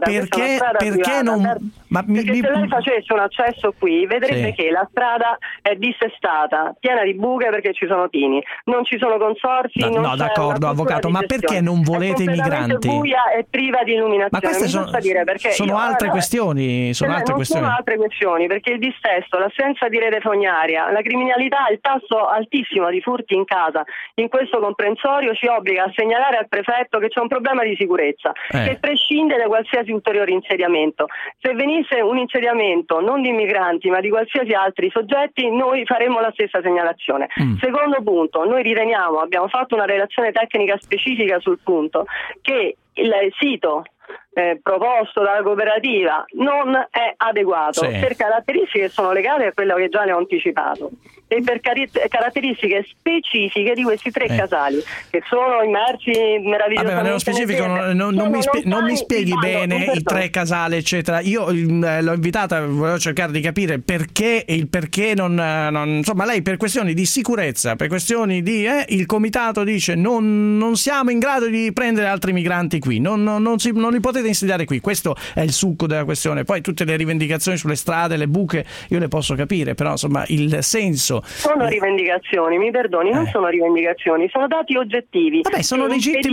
S5: perché non
S11: perché se lei facesse un accesso qui vedrebbe che la strada è dissestata, piena di buche perché ci sono tini, non ci sono consorzi,
S5: no, d'accordo avvocato, ma perché non volete i migranti?
S11: È buia e priva di illuminazione.
S5: Ma queste sono altre questioni, sono altre
S11: questioni, perché il dissesto, l'assenza di rete fognaria, la criminalità, il tasso altissimo di furti in casa in questo comprensorio ci obbliga a segnalare al prefetto che c'è un problema di sicurezza che prescinde da qualsiasi ulteriore insediamento. Se venisse un insediamento non di migranti ma di qualsiasi altri soggetti, noi faremo la stessa segnalazione. Secondo punto, noi riteniamo, abbiamo fatto una relazione tecnica specifica sul punto, che il sito proposto dalla cooperativa non è adeguato per caratteristiche che sono legate a quello che già le ho anticipato e per caratteristiche specifiche di questi 3 casali che sono immersi meravigliosamente.
S5: Ma nello specifico non mi spieghi bene i 3 casali eccetera. Io l'ho invitata, volevo cercare di capire perché non insomma, lei per questioni di sicurezza, per questioni di il comitato dice non siamo in grado di prendere altri migranti qui, non li potete insediare qui. Questo è il succo della questione. Poi tutte le rivendicazioni sulle strade, le buche, io le posso capire, però insomma il senso.
S11: Sono rivendicazioni, mi perdoni, non sono rivendicazioni, sono dati oggettivi.
S5: Vabbè, sono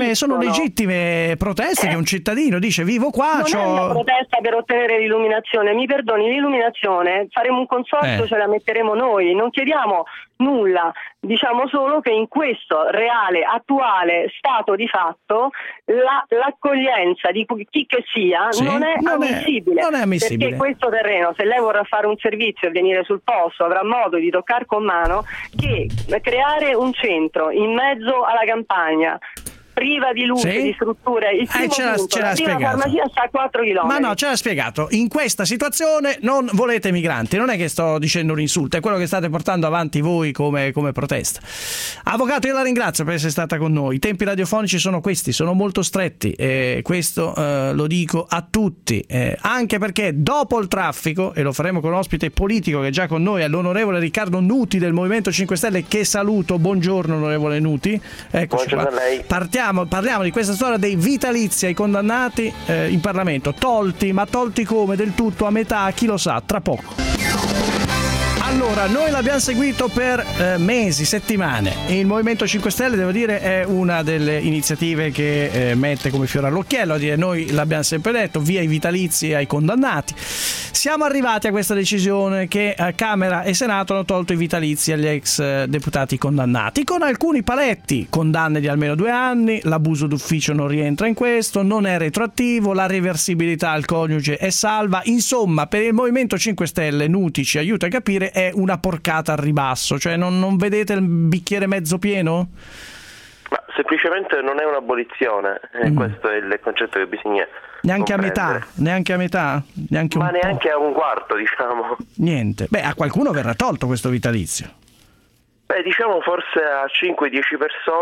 S5: legittime proteste che un cittadino dice vivo qua.
S11: Non è una protesta per ottenere l'illuminazione, mi perdoni, l'illuminazione faremo un consorzio, ce la metteremo noi, non chiediamo nulla, diciamo solo che in questo reale, attuale stato di fatto l'accoglienza di chi che sia non è ammissibile. Perché questo terreno, se lei vorrà fare un servizio e venire sul posto, avrà modo di toccare con mano che creare un centro in mezzo alla campagna priva di luce, di strutture, il primo punto, la farmacia sta a 4 km.
S5: Ma no, ce l'ha spiegato. In questa situazione non volete migranti, non è che sto dicendo un insulto, è quello che state portando avanti voi come protesta. Avvocato, io la ringrazio per essere stata con noi. I tempi radiofonici sono questi, sono molto stretti, questo lo dico a tutti, anche perché dopo il traffico, e lo faremo con un ospite politico che è già con noi, è l'onorevole Riccardo Nuti del Movimento 5 Stelle, che saluto. Buongiorno onorevole Nuti. Eccoci qua. Parliamo di questa storia dei vitalizi ai condannati in Parlamento, tolti, ma tolti come? Del tutto, a metà, chi lo sa, tra poco. Allora, noi l'abbiamo seguito per mesi, settimane. Il Movimento 5 Stelle, devo dire, è una delle iniziative che mette come fiore all'occhiello. A dire, noi l'abbiamo sempre detto, via i vitalizi ai condannati. Siamo arrivati a questa decisione che Camera e Senato hanno tolto i vitalizi agli ex deputati condannati, con alcuni paletti: condanne di almeno 2 anni, l'abuso d'ufficio non rientra in questo, non è retroattivo, la reversibilità al coniuge è salva. Insomma, per il Movimento 5 Stelle, Nuti ci aiuta a capire, è una porcata al ribasso. Cioè non vedete il bicchiere mezzo pieno?
S12: Ma semplicemente non è un'abolizione, questo è il concetto che bisogna
S5: neanche
S12: comprendere.
S5: a metà, neanche
S12: neanche a un quarto, diciamo.
S5: Niente. Beh, a qualcuno verrà tolto questo vitalizio.
S12: Beh, diciamo forse a 5-10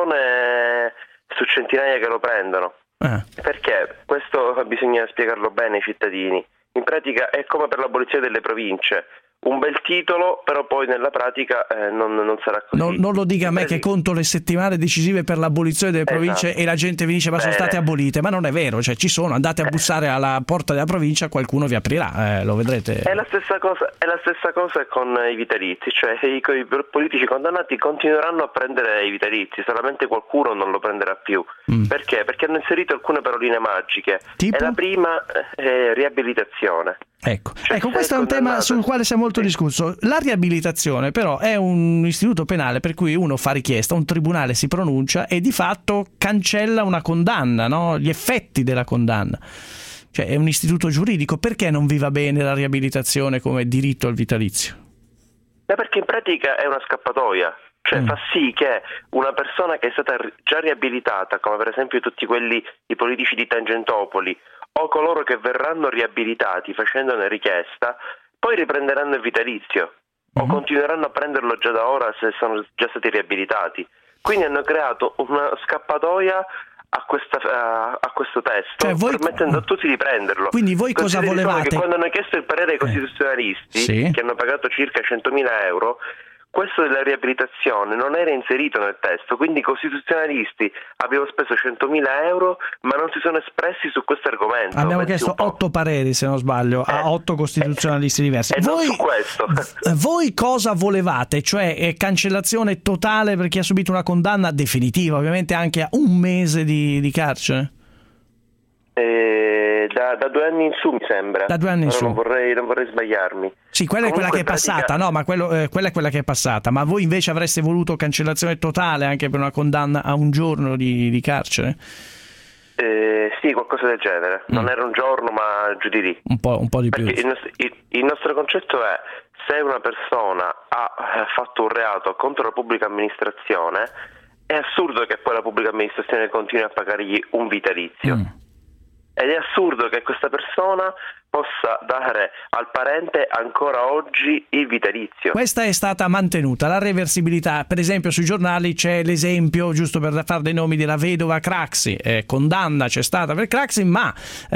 S12: persone su centinaia che lo prendono. Perché? Questo bisogna spiegarlo bene ai cittadini. In pratica è come per l'abolizione delle province. Un bel titolo, però poi nella pratica non sarà così.
S5: Non lo dica a me che conto le settimane decisive per l'abolizione delle province e la gente vi dice ma sono state abolite, ma non è vero, cioè ci sono, andate a bussare alla porta della provincia, qualcuno vi aprirà, lo vedrete.
S12: È la stessa cosa con i vitalizi, cioè i politici condannati continueranno a prendere i vitalizi, solamente qualcuno non lo prenderà più. Perché? Perché hanno inserito alcune paroline magiche.
S5: Tipo?
S12: E la prima è riabilitazione.
S5: Ecco, questo è un tema sul quale si è molto discusso. La riabilitazione però è un istituto penale per cui uno fa richiesta, un tribunale si pronuncia e di fatto cancella una condanna, no? Gli effetti della condanna. Cioè è un istituto giuridico. Perché non vi va bene la riabilitazione come diritto al vitalizio?
S12: Perché in pratica è una scappatoia. Cioè fa sì che una persona che è stata già riabilitata, come per esempio tutti i politici di Tangentopoli, o coloro che verranno riabilitati facendone richiesta, poi riprenderanno il vitalizio o continueranno a prenderlo già da ora se sono già stati riabilitati. Quindi hanno creato una scappatoia a questo testo, permettendo a tutti di prenderlo.
S5: Quindi voi cosa volevate?
S12: Che quando hanno chiesto il parere ai costituzionalisti, che hanno pagato circa 100.000 euro, questo della riabilitazione non era inserito nel testo, quindi i costituzionalisti abbiamo speso 100.000 euro ma non si sono espressi su questo argomento.
S5: Abbiamo chiesto 8 pareri, se non sbaglio, a 8 costituzionalisti diversi.
S12: Non su questo.
S5: Voi cosa volevate? Cioè cancellazione totale per chi ha subito una condanna definitiva, ovviamente anche a 1 mese di carcere?
S12: Da 2 anni in su mi sembra.
S5: Da 2 anni in su.
S12: Non vorrei sbagliarmi.
S5: Sì, quella
S12: Comunque
S5: è quella che è passata, no, ma quella è quella che è passata. Ma voi invece avreste voluto cancellazione totale anche per una condanna a 1 giorno di carcere?
S12: Sì, qualcosa del genere. Non era 1 giorno, ma giù di lì.
S5: Un po' di più.
S12: Il nostro concetto è: se una persona ha fatto un reato contro la pubblica amministrazione, è assurdo che poi la pubblica amministrazione continui a pagargli un vitalizio. Ed è assurdo che questa persona possa dare al parente ancora oggi il vitalizio.
S5: Questa è stata mantenuta, la reversibilità. Per esempio sui giornali c'è l'esempio, giusto per fare dei nomi, della vedova Craxi. Condanna c'è stata per Craxi, ma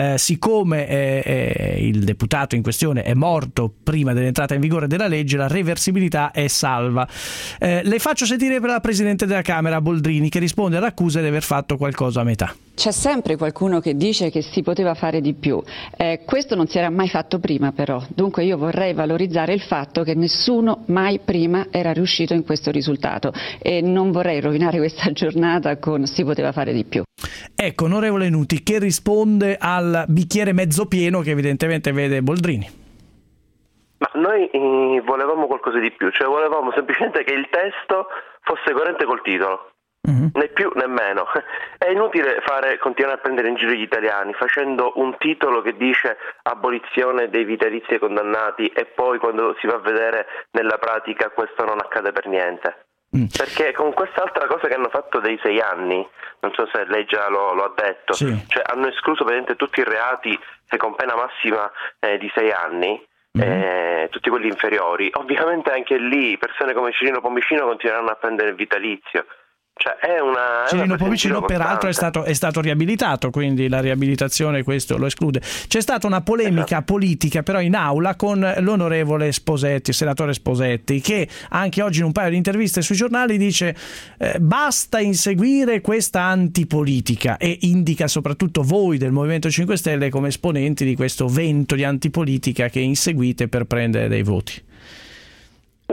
S5: siccome il deputato in questione è morto prima dell'entrata in vigore della legge, la reversibilità è salva. Le faccio sentire per la Presidente della Camera, Boldrini, che risponde all'accusa di aver fatto qualcosa a metà.
S14: C'è sempre qualcuno che dice che si poteva fare di più. Questo non si era mai fatto prima, però. Dunque io vorrei valorizzare il fatto che nessuno mai prima era riuscito in questo risultato e non vorrei rovinare questa giornata con si poteva fare di più.
S5: Ecco, onorevole Nuti, che risponde al bicchiere mezzo pieno che evidentemente vede Boldrini.
S12: Ma noi volevamo qualcosa di più, cioè volevamo semplicemente che il testo fosse coerente col titolo. Né più né meno. È inutile continuare a prendere in giro gli italiani facendo un titolo che dice abolizione dei vitalizi ai condannati e poi quando si va a vedere nella pratica questo non accade per niente. Perché con quest'altra cosa che hanno fatto dei 6 anni, non so se lei già lo ha detto, cioè hanno escluso praticamente tutti i reati con pena massima di 6 anni. Tutti quelli inferiori. Ovviamente anche lì persone come Cirino Pomicino continueranno a prendere il vitalizio. Cioè
S5: Cirino Pomicino peraltro è stato riabilitato, quindi la riabilitazione questo lo esclude. C'è stata una polemica politica però in aula con l'onorevole Sposetti, il senatore Sposetti, che anche oggi in un paio di interviste sui giornali dice basta inseguire questa antipolitica, e indica soprattutto voi del Movimento 5 Stelle come esponenti di questo vento di antipolitica che inseguite per prendere dei voti.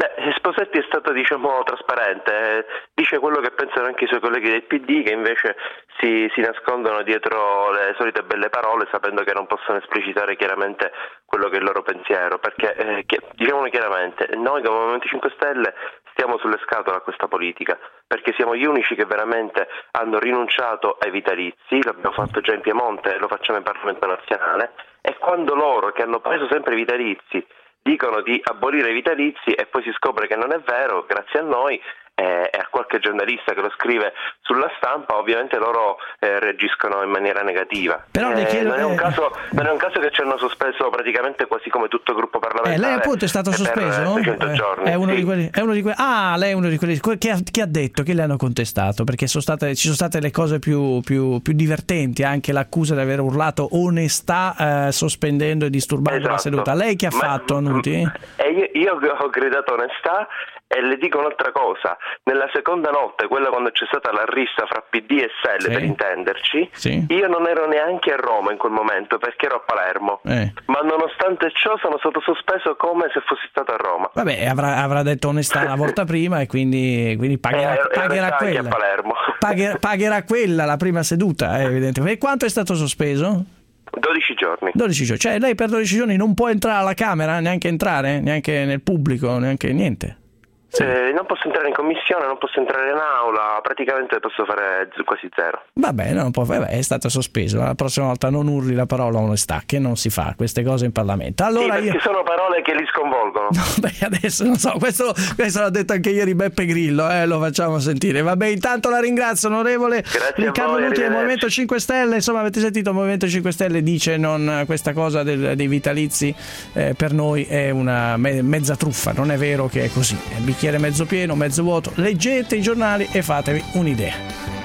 S12: Sposetti è stato trasparente, dice quello che pensano anche i suoi colleghi del PD, che invece si nascondono dietro le solite belle parole, sapendo che non possono esplicitare chiaramente quello che è il loro pensiero, perché diciamolo chiaramente, noi come Movimento 5 Stelle stiamo sulle scatole a questa politica, perché siamo gli unici che veramente hanno rinunciato ai vitalizi, l'abbiamo fatto già in Piemonte, lo facciamo in Parlamento nazionale, e quando loro, che hanno preso sempre i vitalizi, dicono di abolire i vitalizi e poi si scopre che non è vero, grazie a noi e a qualche giornalista che lo scrive sulla stampa, ovviamente loro reagiscono in maniera negativa.
S5: Però le chiedo,
S12: non è un caso che ci hanno sospeso praticamente quasi come tutto il gruppo parlamentare.
S5: Lei appunto è stato sospeso?
S12: 600 giorni.
S5: È uno di quelli. Lei è uno di quelli che ha detto, che le hanno contestato, perché ci sono state le cose più divertenti, anche l'accusa di aver urlato onestà sospendendo e disturbando la seduta. Lei che ha fatto, Nuti?
S12: Io ho gridato onestà. E le dico un'altra cosa, nella seconda notte, quella quando c'è stata la rissa fra PD e SEL, per intenderci, io non ero neanche a Roma in quel momento perché ero a Palermo, ma nonostante ciò sono stato sospeso come se fossi stato a Roma.
S5: Vabbè, avrà detto onestà una volta prima e quindi pagherà quella.
S12: A Palermo.
S5: Pagherà quella la prima seduta, evidentemente. E quanto è stato sospeso?
S12: 12 giorni.
S5: 12 giorni, cioè lei per 12 giorni non può entrare alla Camera, neanche entrare, neanche nel pubblico, neanche niente.
S12: Sì. Non posso entrare in commissione, non posso entrare in aula, praticamente posso fare quasi zero.
S5: Vabbè, non può, è stato sospeso. La prossima volta non urli la parola onestà, che non si fa queste cose in Parlamento. Allora
S12: perché sono parole che li sconvolgono.
S5: No, adesso non so, questo l'ha detto anche ieri Beppe Grillo, lo facciamo sentire. Vabbè, intanto la ringrazio, onorevole Riccardo Nuti del Movimento 5 Stelle. Insomma, avete sentito, il Movimento 5 Stelle dice questa cosa dei vitalizi per noi è una mezza truffa, non è vero che è così. Bicchiere mezzo pieno, mezzo vuoto, leggete i giornali e fatevi un'idea.